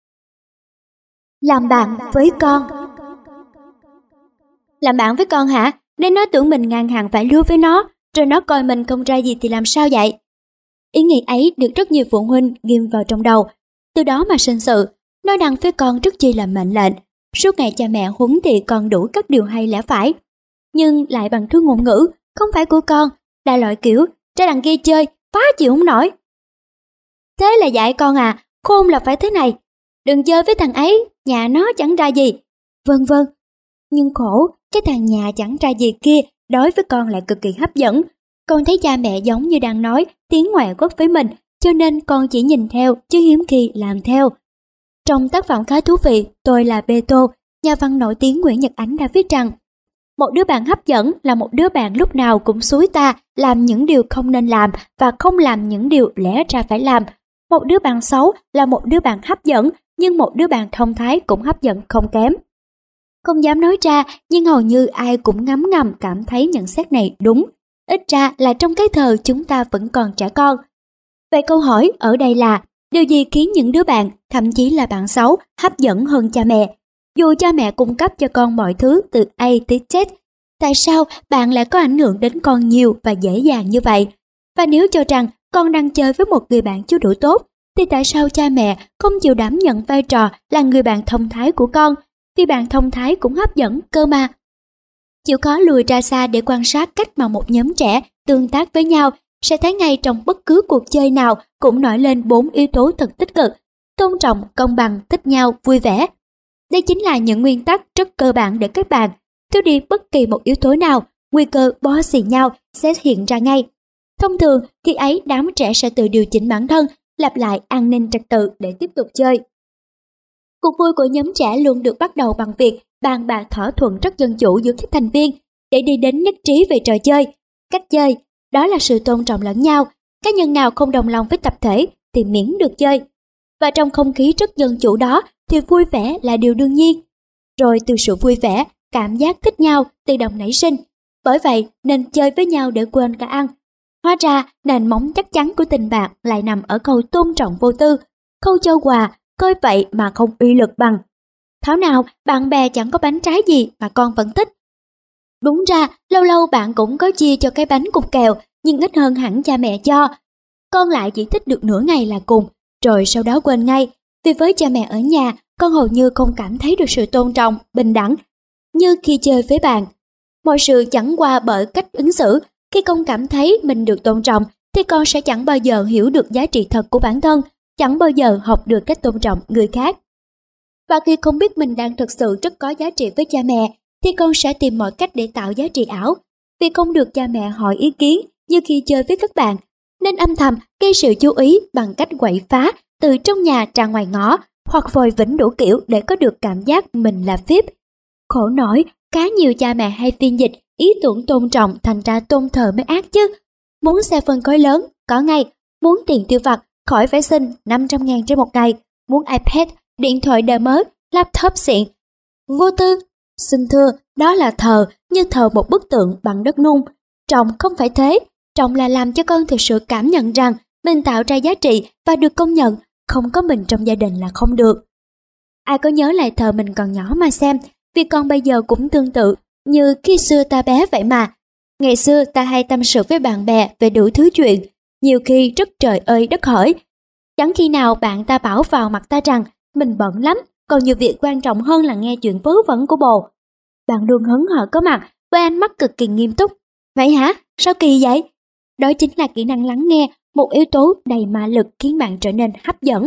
Làm bạn với con. Làm bạn với con hả? Nên nó tưởng mình ngang hàng phải lưu với nó, rồi nó coi mình không ra gì thì làm sao vậy? Ý nghĩ ấy được rất nhiều phụ huynh ghim vào trong đầu, từ đó mà sinh sự, nói đằng với con rất chi là mệnh lệnh. Suốt ngày cha mẹ huấn thị con đủ các điều hay lẽ phải, nhưng lại bằng thứ ngôn ngữ không phải của con, đại loại kiểu ra đằng kia chơi, phá chịu không nổi. Thế là dạy con à, khôn là phải thế này, đừng chơi với thằng ấy, nhà nó chẳng ra gì, vân vân. Nhưng khổ, cái thằng nhà chẳng ra gì kia đối với con lại cực kỳ hấp dẫn. Con thấy cha mẹ giống như đang nói tiếng ngoại quốc với mình, cho nên con chỉ nhìn theo chứ hiếm khi làm theo. Trong tác phẩm khá thú vị Tôi là Bê Tô, nhà văn nổi tiếng Nguyễn Nhật Ánh đã viết rằng một đứa bạn hấp dẫn là một đứa bạn lúc nào cũng xúi ta làm những điều không nên làm và không làm những điều lẽ ra phải làm. Một đứa bạn xấu là một đứa bạn hấp dẫn, nhưng một đứa bạn thông thái cũng hấp dẫn không kém. Không dám nói ra, nhưng hầu như ai cũng ngấm ngầm cảm thấy nhận xét này đúng. Ít ra là trong cái thời chúng ta vẫn còn trẻ con. Vậy câu hỏi ở đây là, điều gì khiến những đứa bạn, thậm chí là bạn xấu, hấp dẫn hơn cha mẹ? Dù cha mẹ cung cấp cho con mọi thứ từ A tới Z, tại sao bạn lại có ảnh hưởng đến con nhiều và dễ dàng như vậy? Và nếu cho rằng con đang chơi với một người bạn chưa đủ tốt, thì tại sao cha mẹ không chịu đảm nhận vai trò là người bạn thông thái của con? Vì bạn thông thái cũng hấp dẫn cơ mà. Chịu khó lùi ra xa để quan sát cách mà một nhóm trẻ tương tác với nhau, sẽ thấy ngay trong bất cứ cuộc chơi nào cũng nổi lên bốn yếu tố thật tích cực: tôn trọng, công bằng, thích nhau, vui vẻ. Đây chính là những nguyên tắc rất cơ bản để kết bạn. Thiếu đi bất kỳ một yếu tố nào, nguy cơ bó xì nhau sẽ hiện ra ngay. Thông thường, khi ấy đám trẻ sẽ tự điều chỉnh bản thân, lặp lại an ninh trật tự để tiếp tục chơi. Cuộc vui của nhóm trẻ luôn được bắt đầu bằng việc bàn bạc thỏa thuận rất dân chủ giữa các thành viên để đi đến nhất trí về trò chơi, cách chơi. Đó là sự tôn trọng lẫn nhau. Cá nhân nào không đồng lòng với tập thể thì miễn được chơi. Và trong không khí rất dân chủ đó thì vui vẻ là điều đương nhiên. Rồi từ sự vui vẻ, cảm giác thích nhau tự động nảy sinh. Bởi vậy nên chơi với nhau để quên cả ăn. Hóa ra nền móng chắc chắn của tình bạn lại nằm ở câu tôn trọng vô tư, câu cho quà, coi vậy mà không uy lực bằng. Thảo nào bạn bè chẳng có bánh trái gì mà con vẫn thích. Đúng ra lâu lâu bạn cũng có chia cho cái bánh cục kẹo, nhưng ít hơn hẳn cha mẹ cho. Con lại chỉ thích được nửa ngày là cùng, rồi sau đó quên ngay. Vì với cha mẹ ở nhà, con hầu như không cảm thấy được sự tôn trọng, bình đẳng như khi chơi với bạn. Mọi sự chẳng qua bởi cách ứng xử. Khi con cảm thấy mình được tôn trọng thì con sẽ chẳng bao giờ hiểu được giá trị thật của bản thân, chẳng bao giờ học được cách tôn trọng người khác. Và khi không biết mình đang thực sự rất có giá trị với cha mẹ thì con sẽ tìm mọi cách để tạo giá trị ảo. Vì không được cha mẹ hỏi ý kiến như khi chơi với các bạn, nên âm thầm gây sự chú ý bằng cách quậy phá từ trong nhà ra ngoài ngõ, hoặc vòi vĩnh đủ kiểu để có được cảm giác mình là víp. Khổ nổi, khá nhiều cha mẹ hay phiên dịch ý tưởng tôn trọng thành ra tôn thờ mới ác chứ. Muốn xe phân khối lớn, có ngay. Muốn tiền tiêu vặt, khỏi phải xin năm trăm ngàn trên một ngày. Muốn iPad, điện thoại đời mới, laptop xịn. Vô tư, xin thưa, đó là thờ, như thờ một bức tượng bằng đất nung. Trọng không phải thế, trọng là làm cho con thực sự cảm nhận rằng mình tạo ra giá trị và được công nhận, không có mình trong gia đình là không được. Ai có nhớ lại thờ mình còn nhỏ mà xem, vì con bây giờ cũng tương tự như khi xưa ta bé vậy mà. Ngày xưa ta hay tâm sự với bạn bè về đủ thứ chuyện, nhiều khi rất trời ơi đất hỡi. Chẳng khi nào bạn ta bảo vào mặt ta rằng mình bận lắm, còn nhiều việc quan trọng hơn là nghe chuyện vớ vẩn của bồ. Bạn luôn hớn hở có mặt với ánh mắt cực kỳ nghiêm túc. Vậy hả? Sao kỳ vậy? Đó chính là kỹ năng lắng nghe, một yếu tố đầy ma lực khiến bạn trở nên hấp dẫn.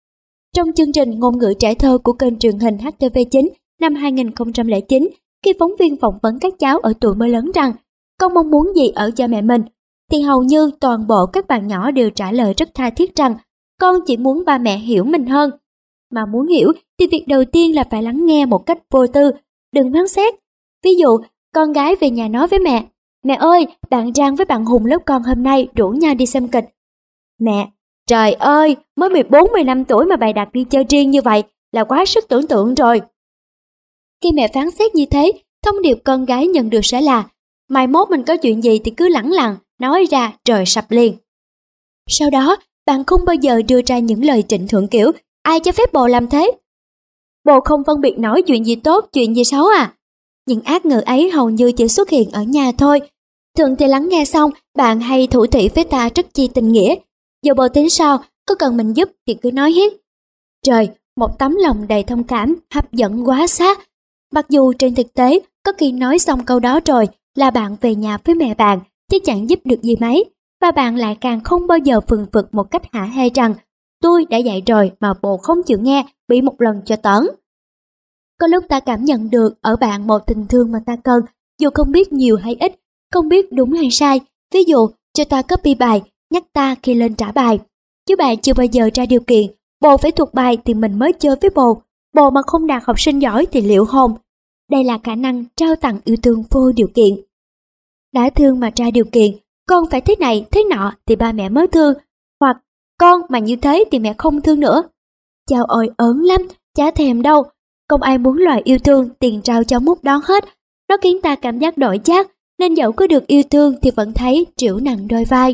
Trong chương trình Ngôn ngữ trẻ thơ của kênh truyền hình H T V chín năm hai nghìn không trăm lẻ chín, khi phóng viên phỏng vấn các cháu ở tuổi mới lớn rằng con mong muốn gì ở cha mẹ mình, thì hầu như toàn bộ các bạn nhỏ đều trả lời rất tha thiết rằng con chỉ muốn ba mẹ hiểu mình hơn. Mà muốn hiểu thì việc đầu tiên là phải lắng nghe một cách vô tư, đừng phán xét. Ví dụ, con gái về nhà nói với mẹ: "Mẹ ơi, bạn Trang với bạn Hùng lớp con hôm nay rủ nhau đi xem kịch." "Mẹ, trời ơi, mới mười bốn mười lăm tuổi mà bày đặt đi chơi riêng như vậy là quá sức tưởng tượng rồi." Khi mẹ phán xét như thế, thông điệp con gái nhận được sẽ là: "Mai mốt mình có chuyện gì thì cứ lẳng lặng, nói ra trời sập liền." Sau đó, bạn không bao giờ đưa ra những lời trịnh thượng kiểu "Ai cho phép bồ làm thế? Bồ không phân biệt nổi chuyện gì tốt, chuyện gì xấu à?" Những ác ngữ ấy hầu như chỉ xuất hiện ở nhà thôi. Thường thì lắng nghe xong, bạn hay thủ thỉ với ta rất chi tình nghĩa. Dù bồ tính sao, có cần mình giúp thì cứ nói hết. Trời, một tấm lòng đầy thông cảm, hấp dẫn quá xác. Mặc dù trên thực tế, có khi nói xong câu đó rồi là bạn về nhà với mẹ bạn, chứ chẳng giúp được gì mấy. Và bạn lại càng không bao giờ phừng phực một cách hả hê rằng tôi đã dạy rồi mà bồ không chịu nghe, bị một lần cho tởn. Có lúc ta cảm nhận được ở bạn một tình thương mà ta cần, dù không biết nhiều hay ít, không biết đúng hay sai. Ví dụ, cho ta copy bài, nhắc ta khi lên trả bài. Chứ bạn chưa bao giờ ra điều kiện, bồ phải thuộc bài thì mình mới chơi với bồ. Bồ mà không đạt học sinh giỏi thì liệu hồn. Đây là khả năng trao tặng yêu thương vô điều kiện. Đã thương mà ra điều kiện, con phải thế này, thế nọ thì ba mẹ mới thương. Hoặc con mà như thế thì mẹ không thương nữa. Chao ôi ớn lắm, chả thèm đâu. Không ai muốn loài yêu thương tiền trao cho mút đó hết. Nó khiến ta cảm giác đổi chác, nên dẫu có được yêu thương thì vẫn thấy trĩu nặng đôi vai.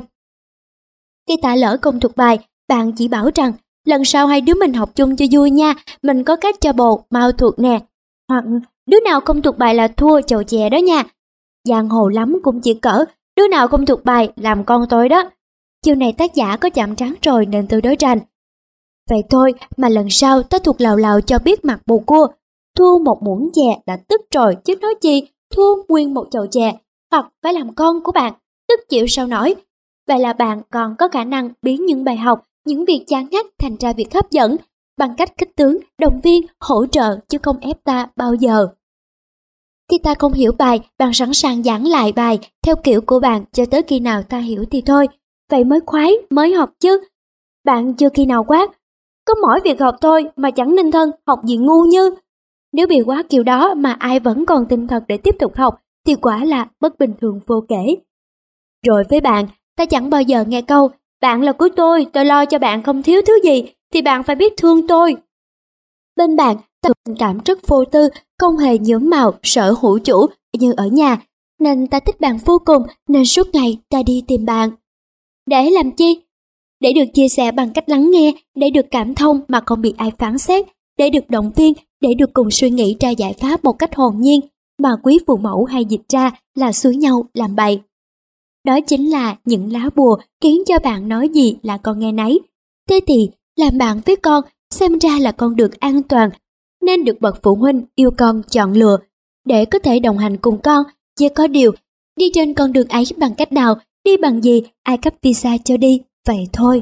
Khi ta lỡ không thuộc bài, bạn chỉ bảo rằng lần sau hai đứa mình học chung cho vui nha, mình có cách cho bồ mau thuộc nè. Hoặc đứa nào không thuộc bài là thua chầu chè đó nha. Giang hồ lắm cũng chỉ cỡ đứa nào không thuộc bài làm con tôi đó. Chiều này tác giả có chạm trán rồi nên tôi đối tranh. Vậy thôi mà lần sau ta thuộc lào lào cho biết mặt bồ cua. Thua một muỗng chè đã tức rồi chứ nói chi thua nguyên một chầu chè. Hoặc phải làm con của bạn. tức chịu sao nổi. Vậy là bạn còn có khả năng biến những bài học, những việc chán ngắt thành ra việc hấp dẫn, bằng cách khích tướng, động viên, hỗ trợ chứ không ép ta bao giờ. Khi ta không hiểu bài, bạn sẵn sàng giảng lại bài theo kiểu của bạn cho tới khi nào ta hiểu thì thôi. Vậy mới khoái, mới học chứ. Bạn chưa khi nào quát, có mỗi việc học thôi mà chẳng nên thân, học gì ngu như. Nếu bị quá kiểu đó mà ai vẫn còn tinh thần để tiếp tục học thì quả là bất bình thường vô kể. Rồi với bạn, ta chẳng bao giờ nghe câu, bạn là của tôi, tôi lo cho bạn không thiếu thứ gì, thì bạn phải biết thương tôi. Bên bạn, ta tình cảm rất vô tư, không hề nhuốm màu, sở hữu chủ như ở nhà, nên ta thích bạn vô cùng, nên suốt ngày ta đi tìm bạn. Để làm chi? Để được chia sẻ bằng cách lắng nghe, để được cảm thông mà không bị ai phán xét, để được động viên, để được cùng suy nghĩ ra giải pháp một cách hồn nhiên, mà quý phụ mẫu hay dịch ra là xúi nhau làm bậy. Đó chính là những lá bùa khiến cho bạn nói gì là con nghe nấy. Thế thì, làm bạn với con xem ra là con được an toàn, nên được bậc phụ huynh yêu con chọn lựa, để có thể đồng hành cùng con. Chỉ có điều, đi trên con đường ấy bằng cách nào, đi bằng gì, ai cấp visa cho đi, vậy thôi.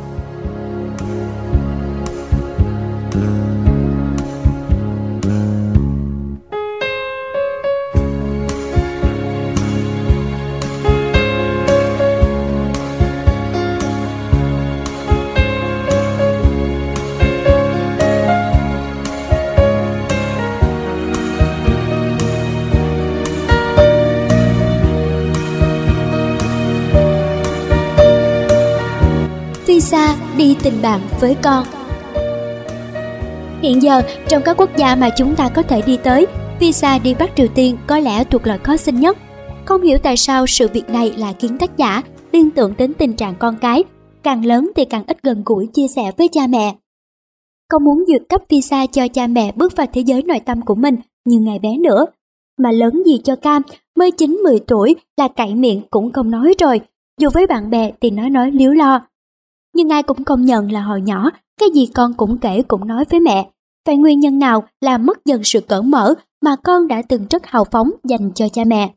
Visa đi tình bạn với con. Hiện giờ, trong các quốc gia mà chúng ta có thể đi tới, visa đi Bắc Triều Tiên có lẽ thuộc loại khó xin nhất. Không hiểu tại sao sự việc này lại khiến tác giả liên tưởng đến tình trạng con cái, càng lớn thì càng ít gần gũi chia sẻ với cha mẹ. Không muốn duyệt cấp visa cho cha mẹ bước vào thế giới nội tâm của mình như ngày bé nữa. Mà lớn gì cho cam, mới chín mười tuổi là cậy miệng cũng không nói rồi, dù với bạn bè thì nói nói líu lo. Nhưng ai cũng công nhận là hồi nhỏ, cái gì con cũng kể cũng nói với mẹ. Vậy nguyên nhân nào làm mất dần sự cởi mở mà con đã từng rất hào phóng dành cho cha mẹ?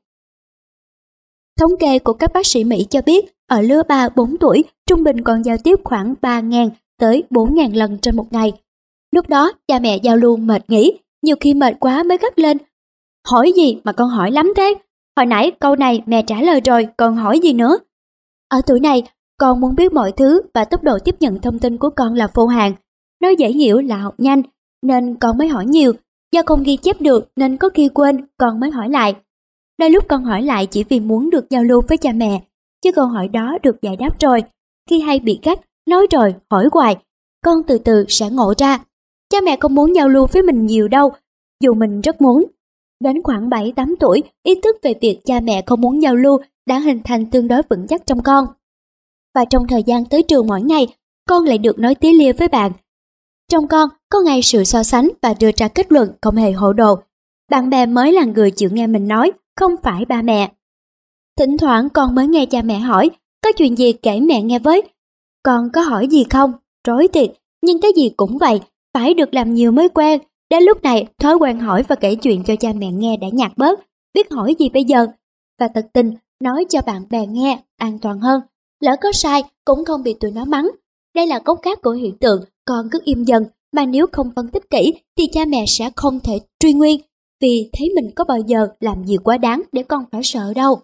Thống kê của các bác sĩ Mỹ cho biết, ở lứa ba bốn tuổi, trung bình còn giao tiếp khoảng ba nghìn tới bốn nghìn lần trên một ngày. Lúc đó, cha mẹ giao lưu mệt nghỉ, nhiều khi mệt quá mới gắt lên. Hỏi gì mà con hỏi lắm thế? Hồi nãy câu này mẹ trả lời rồi, còn hỏi gì nữa? Ở tuổi này, con muốn biết mọi thứ và tốc độ tiếp nhận thông tin của con là vô hạn. Nói dễ hiểu là học nhanh, nên con mới hỏi nhiều. Do không ghi chép được nên có khi quên, con mới hỏi lại. Đôi lúc con hỏi lại chỉ vì muốn được giao lưu với cha mẹ, chứ câu hỏi đó được giải đáp rồi. Khi hay bị gắt, nói rồi, hỏi hoài, con từ từ sẽ ngộ ra. Cha mẹ không muốn giao lưu với mình nhiều đâu, dù mình rất muốn. Đến khoảng bảy tám tuổi, ý thức về việc cha mẹ không muốn giao lưu đã hình thành tương đối vững chắc trong con. Và trong thời gian tới trường mỗi ngày, con lại được nói tía lia với bạn. Trong con có ngay sự so sánh và đưa ra kết luận không hề hồ đồ. Bạn bè mới là người chịu nghe mình nói, không phải ba mẹ. Thỉnh thoảng con mới nghe cha mẹ hỏi, có chuyện gì kể mẹ nghe với. Con có hỏi gì không? Rối thiệt, nhưng cái gì cũng vậy, phải được làm nhiều mới quen. Đến lúc này, thói quen hỏi và kể chuyện cho cha mẹ nghe đã nhạt bớt, biết hỏi gì bây giờ. Và thật tình, nói cho bạn bè nghe, an toàn hơn. Lỡ có sai cũng không bị tụi nó mắng. Đây là gốc gác của hiện tượng con cứ im dần, mà nếu không phân tích kỹ thì cha mẹ sẽ không thể truy nguyên, vì thấy mình có bao giờ làm gì quá đáng để con phải sợ đâu.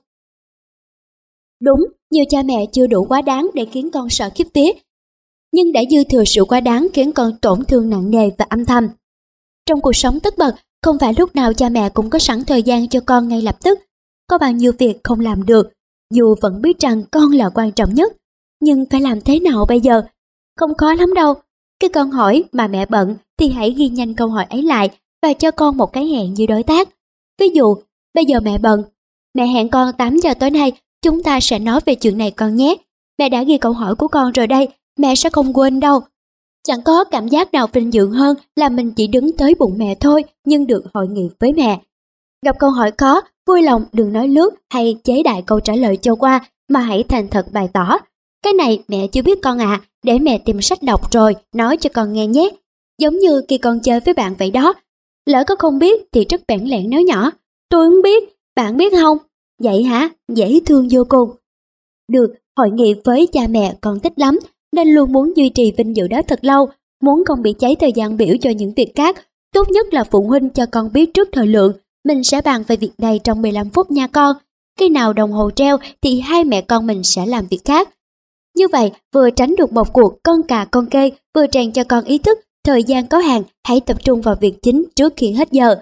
Đúng, nhiều cha mẹ chưa đủ quá đáng để khiến con sợ khiếp vía, nhưng đã dư thừa sự quá đáng khiến con tổn thương nặng nề và âm thầm. Trong cuộc sống tất bật, không phải lúc nào cha mẹ cũng có sẵn thời gian cho con ngay lập tức. Có bao nhiêu việc không làm được, dù vẫn biết rằng con là quan trọng nhất, nhưng phải làm thế nào bây giờ? Không khó lắm đâu. Cái con hỏi mà mẹ bận thì hãy ghi nhanh câu hỏi ấy lại và cho con một cái hẹn như đối tác. Ví dụ, bây giờ mẹ bận, mẹ hẹn con tám giờ tối nay, chúng ta sẽ nói về chuyện này con nhé. Mẹ đã ghi câu hỏi của con rồi đây, mẹ sẽ không quên đâu. Chẳng có cảm giác nào vinh dự hơn là mình chỉ đứng tới bụng mẹ thôi, nhưng được hội nghị với mẹ. Gặp câu hỏi khó, vui lòng đừng nói lướt hay chế đại câu trả lời cho qua, mà hãy thành thật bày tỏ. Cái này mẹ chưa biết con ạ, à, để mẹ tìm sách đọc rồi, nói cho con nghe nhé. Giống như khi con chơi với bạn vậy đó. Lỡ có không biết thì rất bẽn lẽn nói nhỏ. Tôi không biết, bạn biết không? Vậy hả? Dễ thương vô cùng. được hội nghị với cha mẹ con thích lắm, nên luôn muốn duy trì vinh dự đó thật lâu, muốn không bị cháy thời gian biểu cho những việc khác. Tốt nhất là phụ huynh cho con biết trước thời lượng, mình sẽ bàn về việc này trong mười lăm phút nha con. Khi nào đồng hồ treo thì hai mẹ con mình sẽ làm việc khác. Như vậy vừa tránh được một cuộc con cà con kê, vừa rèn cho con ý thức thời gian có hạn, hãy tập trung vào việc chính trước khi hết giờ.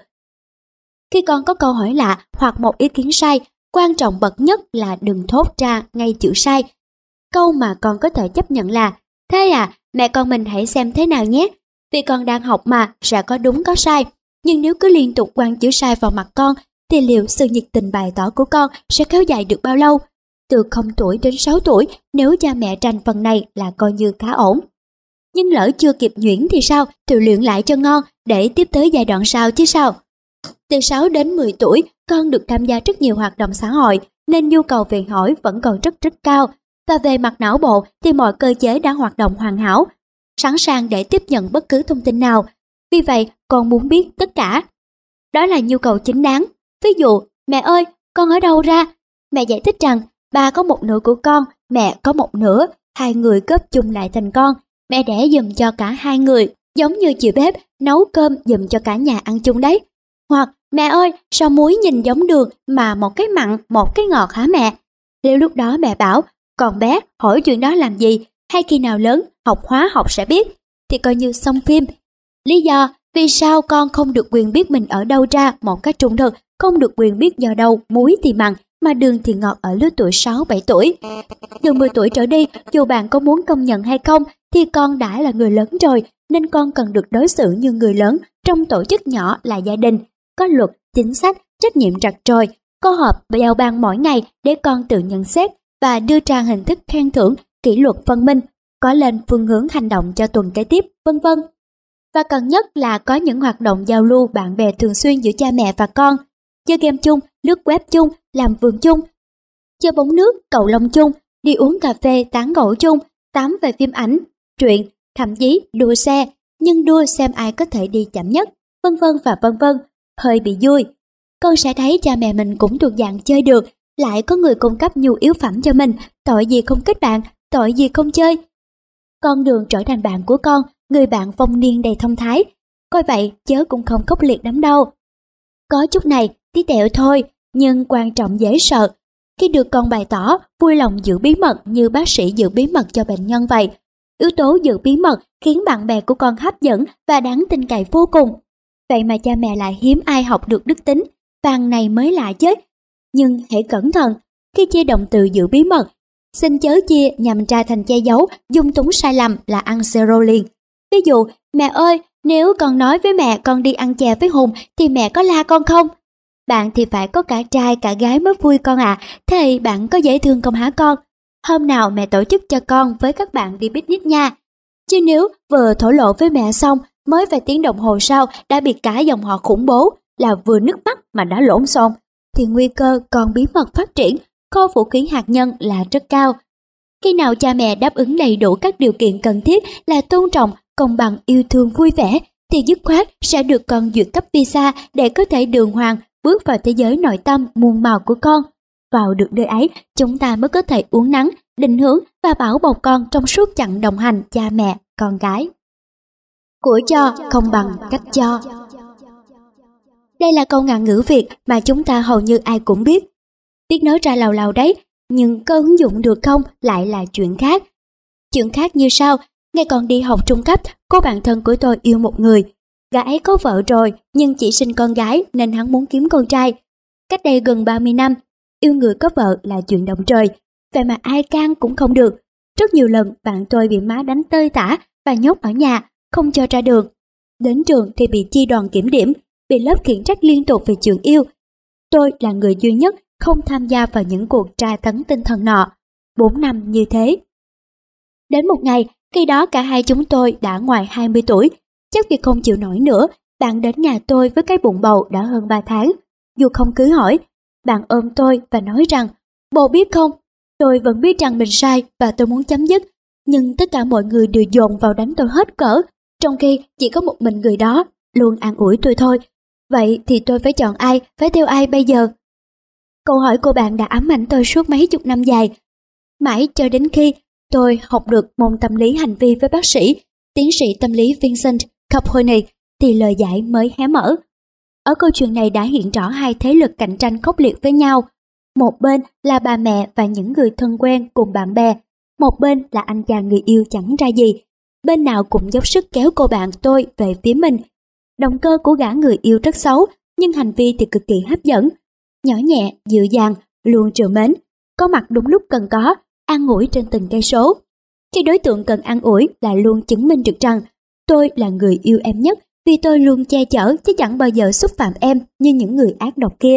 Khi con có câu hỏi lạ hoặc một ý kiến sai, quan trọng bậc nhất là đừng thốt ra ngay chữ sai. Câu mà con có thể chấp nhận là: thế à, mẹ con mình hãy xem thế nào nhé. Vì con đang học mà, sẽ có đúng có sai. Nhưng nếu cứ liên tục quăng chữ sai vào mặt con, thì liệu sự nhiệt tình bày tỏ của con sẽ kéo dài được bao lâu? Từ không tuổi đến sáu tuổi, nếu cha mẹ tranh phần này là coi như khá ổn. Nhưng lỡ chưa kịp nhuyễn thì sao? Thì luyện lại cho ngon để tiếp tới giai đoạn sau chứ sao. Từ sáu đến mười tuổi, con được tham gia rất nhiều hoạt động xã hội, nên nhu cầu về hỏi vẫn còn rất rất cao. Và về mặt não bộ thì mọi cơ chế đã hoạt động hoàn hảo, sẵn sàng để tiếp nhận bất cứ thông tin nào. Vì vậy, con muốn biết tất cả. Đó là nhu cầu chính đáng. Ví dụ, mẹ ơi, con ở đâu ra? Mẹ giải thích rằng, ba có một nửa của con, mẹ có một nửa, hai người góp chung lại thành con. Mẹ đẻ giùm cho cả hai người, giống như chị bếp nấu cơm giùm cho cả nhà ăn chung đấy. Hoặc, mẹ ơi, sao muối nhìn giống đường mà một cái mặn, một cái ngọt hả mẹ? Nếu lúc đó mẹ bảo, còn bé, hỏi chuyện đó làm gì, hay khi nào lớn, học hóa học sẽ biết, thì coi như xong phim. Lý do vì sao con không được quyền biết mình ở đâu ra một cách trung thực, không được quyền biết do đâu muối thì mặn, mà đường thì ngọt ở lứa tuổi sáu bảy tuổi. Từ mười tuổi trở đi, dù bạn có muốn công nhận hay không, thì con đã là người lớn rồi, nên con cần được đối xử như người lớn trong tổ chức nhỏ là gia đình. Có luật, chính sách, trách nhiệm rặt ròi, có họp giao ban mỗi ngày để con tự nhận xét và đưa ra hình thức khen thưởng, kỷ luật phân minh, có lên phương hướng hành động cho tuần kế tiếp, vân vân. Và cần nhất là có những hoạt động giao lưu bạn bè thường xuyên giữa cha mẹ và con, chơi game chung, lướt web chung, làm vườn chung, chơi bóng nước, cầu lông chung, đi uống cà phê tán gẫu chung, tám về phim ảnh, truyện, thậm chí đua xe, nhưng đua xem ai có thể đi chậm nhất, vân vân và vân vân. Hơi bị vui. Con sẽ thấy cha mẹ mình cũng thuộc dạng chơi được, lại có người cung cấp nhu yếu phẩm cho mình, tội gì không kết bạn, tội gì không chơi. Con đường trở thành bạn của con, người bạn phong niên đầy thông thái, coi vậy chớ cũng không khốc liệt lắm đâu. Có chút này, tí tẹo thôi, nhưng quan trọng dễ sợ. Khi được con bày tỏ, vui lòng giữ bí mật như bác sĩ giữ bí mật cho bệnh nhân vậy. Yếu tố giữ bí mật khiến bạn bè của con hấp dẫn và đáng tin cậy vô cùng. Vậy mà cha mẹ lại hiếm ai học được đức tính, vàng này mới lạ chứ. Nhưng hãy cẩn thận, khi chia động từ giữ bí mật, xin chớ chia nhằm ra thành che giấu, dung túng sai lầm là ăn zero liền. Ví dụ, mẹ ơi, nếu con nói với mẹ con đi ăn chè với Hùng thì mẹ có la con không? Bạn thì phải có cả trai cả gái mới vui con ạ, à. Thế bạn có dễ thương không hả con? Hôm nào mẹ tổ chức cho con với các bạn đi picnic nha. Chứ nếu vừa thổ lộ với mẹ xong, mới vài tiếng đồng hồ sau đã bị cả dòng họ khủng bố là vừa nước mắt mà đã lộn xộn, thì nguy cơ con bí mật phát triển, kho vũ khí hạt nhân là rất cao. Khi nào cha mẹ đáp ứng đầy đủ các điều kiện cần thiết là tôn trọng, công bằng, yêu thương, vui vẻ, thì dứt khoát sẽ được con duyệt cấp visa để có thể đường hoàng bước vào thế giới nội tâm muôn màu của con. Vào được nơi ấy, chúng ta mới có thể uốn nắn, định hướng và bảo bọc con trong suốt chặng đồng hành cha mẹ, con gái. Của cho không bằng cách cho. Đây là câu ngạn ngữ Việt mà chúng ta hầu như ai cũng biết. Biết nói ra lầu lầu đấy, nhưng có ứng dụng được không lại là chuyện khác. Chuyện khác như sau, ngày còn đi học trung cấp, cô bạn thân của tôi yêu một người. Gã ấy có vợ rồi, nhưng chỉ sinh con gái nên hắn muốn kiếm con trai. Cách đây gần ba mươi năm, yêu người có vợ là chuyện động trời, vậy mà ai can cũng không được. Rất nhiều lần bạn tôi bị má đánh tơi tả và nhốt ở nhà, không cho ra đường. Đến trường thì bị chi đoàn kiểm điểm, bị lớp khiển trách liên tục về chuyện yêu. Tôi là người duy nhất không tham gia vào những cuộc tra tấn tinh thần nọ. Bốn năm như thế. Đến một ngày, khi đó cả hai chúng tôi đã ngoài hai mươi tuổi, chắc vì không chịu nổi nữa, bạn đến nhà tôi với cái bụng bầu đã hơn ba tháng. Dù không cứ hỏi, bạn ôm tôi và nói rằng, bồ biết không, tôi vẫn biết rằng mình sai và tôi muốn chấm dứt, nhưng tất cả mọi người đều dồn vào đánh tôi hết cỡ, trong khi chỉ có một mình người đó luôn an ủi tôi thôi. Vậy thì tôi phải chọn ai, phải theo ai bây giờ? Câu hỏi của bạn đã ám ảnh tôi suốt mấy chục năm dài. Mãi cho đến khi tôi học được môn tâm lý hành vi với bác sĩ, tiến sĩ tâm lý Vincent Capone thì lời giải mới hé mở. Ở câu chuyện này đã hiện rõ hai thế lực cạnh tranh khốc liệt với nhau. Một bên là bà mẹ và những người thân quen cùng bạn bè, một bên là anh chàng người yêu chẳng ra gì. Bên nào cũng dốc sức kéo cô bạn tôi về phía mình. Động cơ của gã người yêu rất xấu, nhưng hành vi thì cực kỳ hấp dẫn. Nhỏ nhẹ, dịu dàng, luôn trìu mến, có mặt đúng lúc cần có, an ủi trên từng cây số. Khi đối tượng cần an ủi là luôn chứng minh được rằng tôi là người yêu em nhất, vì tôi luôn che chở chứ chẳng bao giờ xúc phạm em như những người ác độc kia.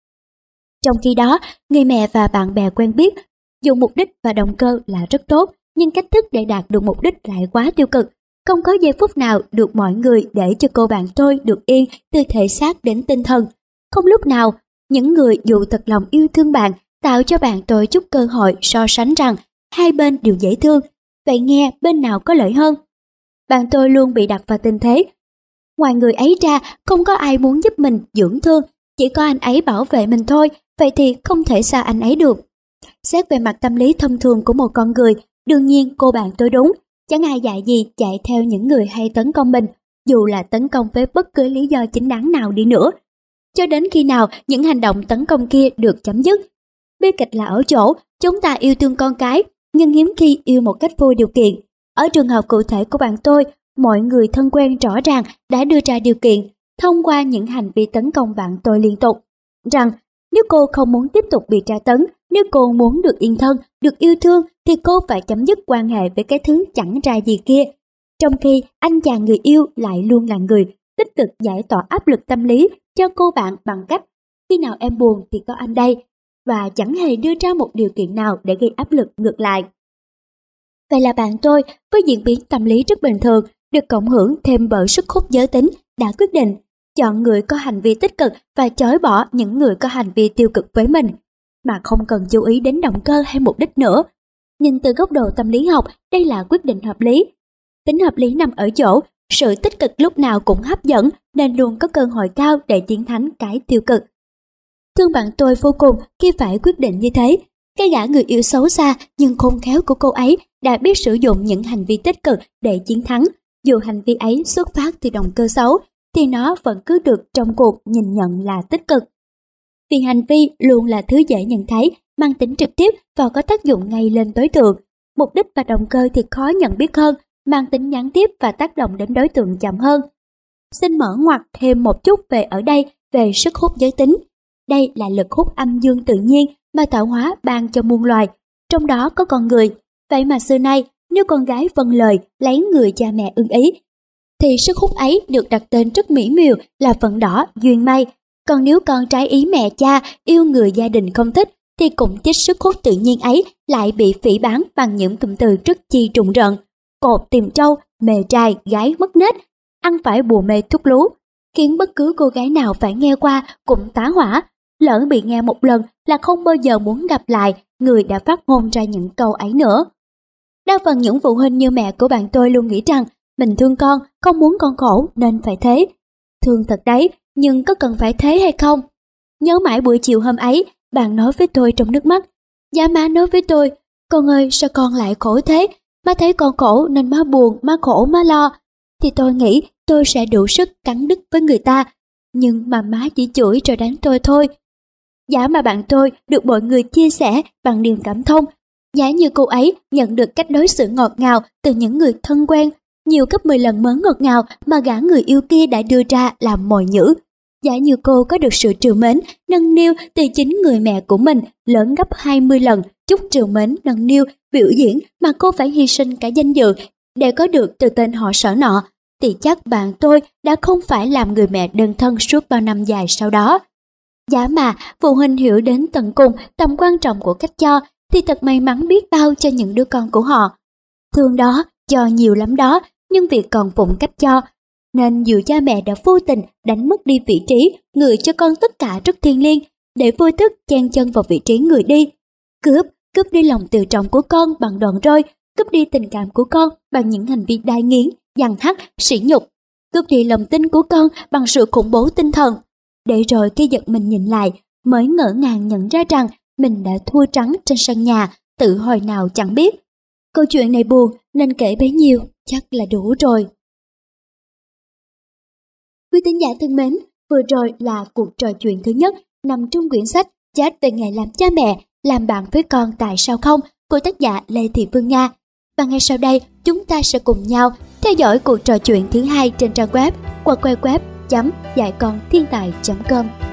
Trong khi đó, người mẹ và bạn bè quen biết, dù mục đích và động cơ là rất tốt, nhưng cách thức để đạt được mục đích lại quá tiêu cực. Không có giây phút nào được mọi người để cho cô bạn tôi được yên từ thể xác đến tinh thần. Không lúc nào, những người dù thật lòng yêu thương bạn, tạo cho bạn tôi chút cơ hội so sánh rằng hai bên đều dễ thương. Vậy nghe bên nào có lợi hơn? Bạn tôi luôn bị đặt vào tình thế. Ngoài người ấy ra, không có ai muốn giúp mình dưỡng thương, chỉ có anh ấy bảo vệ mình thôi, vậy thì không thể xa anh ấy được. Xét về mặt tâm lý thông thường của một con người, đương nhiên cô bạn tôi đúng, chẳng ai dạy gì chạy theo những người hay tấn công mình, dù là tấn công với bất cứ lý do chính đáng nào đi nữa. Cho đến khi nào những hành động tấn công kia được chấm dứt. Bi kịch là ở chỗ, chúng ta yêu thương con cái, nhưng hiếm khi yêu một cách vô điều kiện. Ở trường hợp cụ thể của bạn tôi, mọi người thân quen rõ ràng đã đưa ra điều kiện, thông qua những hành vi tấn công bạn tôi liên tục, rằng nếu cô không muốn tiếp tục bị tra tấn, nếu cô muốn được yên thân, được yêu thương, thì cô phải chấm dứt quan hệ với cái thứ chẳng ra gì kia. Trong khi anh chàng người yêu lại luôn là người tích cực giải tỏa áp lực tâm lý cho cô bạn bằng cách khi nào em buồn thì có anh đây, và chẳng hề đưa ra một điều kiện nào để gây áp lực ngược lại. Vậy là bạn tôi với diễn biến tâm lý rất bình thường, được cộng hưởng thêm bởi sức hút giới tính, đã quyết định chọn người có hành vi tích cực và chối bỏ những người có hành vi tiêu cực với mình, mà không cần chú ý đến động cơ hay mục đích nữa. Nhìn từ góc độ tâm lý học, đây là quyết định hợp lý. Tính hợp lý nằm ở chỗ, sự tích cực lúc nào cũng hấp dẫn nên luôn có cơ hội cao để chiến thắng cái tiêu cực. Thương bạn tôi vô cùng khi phải quyết định như thế. Cái gã người yêu xấu xa nhưng khôn khéo của cô ấy đã biết sử dụng những hành vi tích cực để chiến thắng. Dù hành vi ấy xuất phát từ động cơ xấu, thì nó vẫn cứ được trong cuộc nhìn nhận là tích cực. Vì hành vi luôn là thứ dễ nhận thấy, mang tính trực tiếp và có tác dụng ngay lên đối tượng. Mục đích và động cơ thì khó nhận biết hơn, mang tính gián tiếp và tác động đến đối tượng chậm hơn. Xin mở ngoặt thêm một chút về ở đây về sức hút giới tính. Đây là lực hút âm dương tự nhiên mà tạo hóa ban cho muôn loài, trong đó có con người. Vậy mà xưa nay, nếu con gái vâng lời lấy người cha mẹ ưng ý, thì sức hút ấy được đặt tên rất mỹ miều là phận đỏ duyên may. Còn nếu con trái ý mẹ cha, yêu người gia đình không thích, thì cũng chích sức hút tự nhiên ấy lại bị phỉ báng bằng những cụm từ rất chi trùng rợn: cột tìm trâu, mề trai, gái mất nết, ăn phải bùa mê thuốc lú, khiến bất cứ cô gái nào phải nghe qua cũng tá hỏa. Lỡ bị nghe một lần là không bao giờ muốn gặp lại người đã phát ngôn ra những câu ấy nữa. Đa phần những phụ huynh như mẹ của bạn tôi luôn nghĩ rằng mình thương con, không muốn con khổ nên phải thế. Thương thật đấy, nhưng có cần phải thế hay không? Nhớ mãi buổi chiều hôm ấy, bạn nói với tôi trong nước mắt. Dạ má nói với tôi, con ơi sao con lại khổ thế? Má thấy con khổ nên má buồn, má khổ, má lo. Thì tôi nghĩ tôi sẽ đủ sức cắn đứt với người ta. Nhưng mà má chỉ chửi rồi đánh tôi thôi. Giả mà bạn tôi được mọi người chia sẻ bằng niềm cảm thông. Giả như cô ấy nhận được cách đối xử ngọt ngào từ những người thân quen, nhiều gấp mười lần mớ ngọt ngào mà gã người yêu kia đã đưa ra làm mồi nhữ. Giả như cô có được sự trìu mến, nâng niu từ chính người mẹ của mình lớn gấp hai mươi lần chút trìu mến, nâng niu, biểu diễn mà cô phải hy sinh cả danh dự để có được từ tên họ sở nọ, thì chắc bạn tôi đã không phải làm người mẹ đơn thân suốt bao năm dài sau đó. Giả mà phụ huynh hiểu đến tận cùng tầm quan trọng của cách cho, thì thật may mắn biết bao cho những đứa con của họ. Thương đó, cho nhiều lắm đó, nhưng việc còn phụng cách cho, nên dù cha mẹ đã vô tình đánh mất đi vị trí người cho con tất cả rất thiêng liêng, để vô thức chen chân vào vị trí người đi. Cướp, cướp đi lòng tự trọng của con bằng đòn roi, cướp đi tình cảm của con bằng những hành vi đai nghiến, dằn hắt, sỉ nhục, cướp đi lòng tin của con bằng sự khủng bố tinh thần. Để rồi khi giật mình nhìn lại, mới ngỡ ngàng nhận ra rằng mình đã thua trắng trên sân nhà tự hồi nào chẳng biết. Câu chuyện này buồn nên kể bấy nhiêu chắc là đủ rồi. Quý tín giả thân mến, vừa rồi là cuộc trò chuyện thứ nhất nằm trong quyển sách Chat về ngày làm cha mẹ, làm bạn với con tại sao không của tác giả Lê Thị Phương Nga. Và ngay sau đây chúng ta sẽ cùng nhau theo dõi cuộc trò chuyện thứ hai trên trang web w w w chấm dạy con thiên tài chấm com.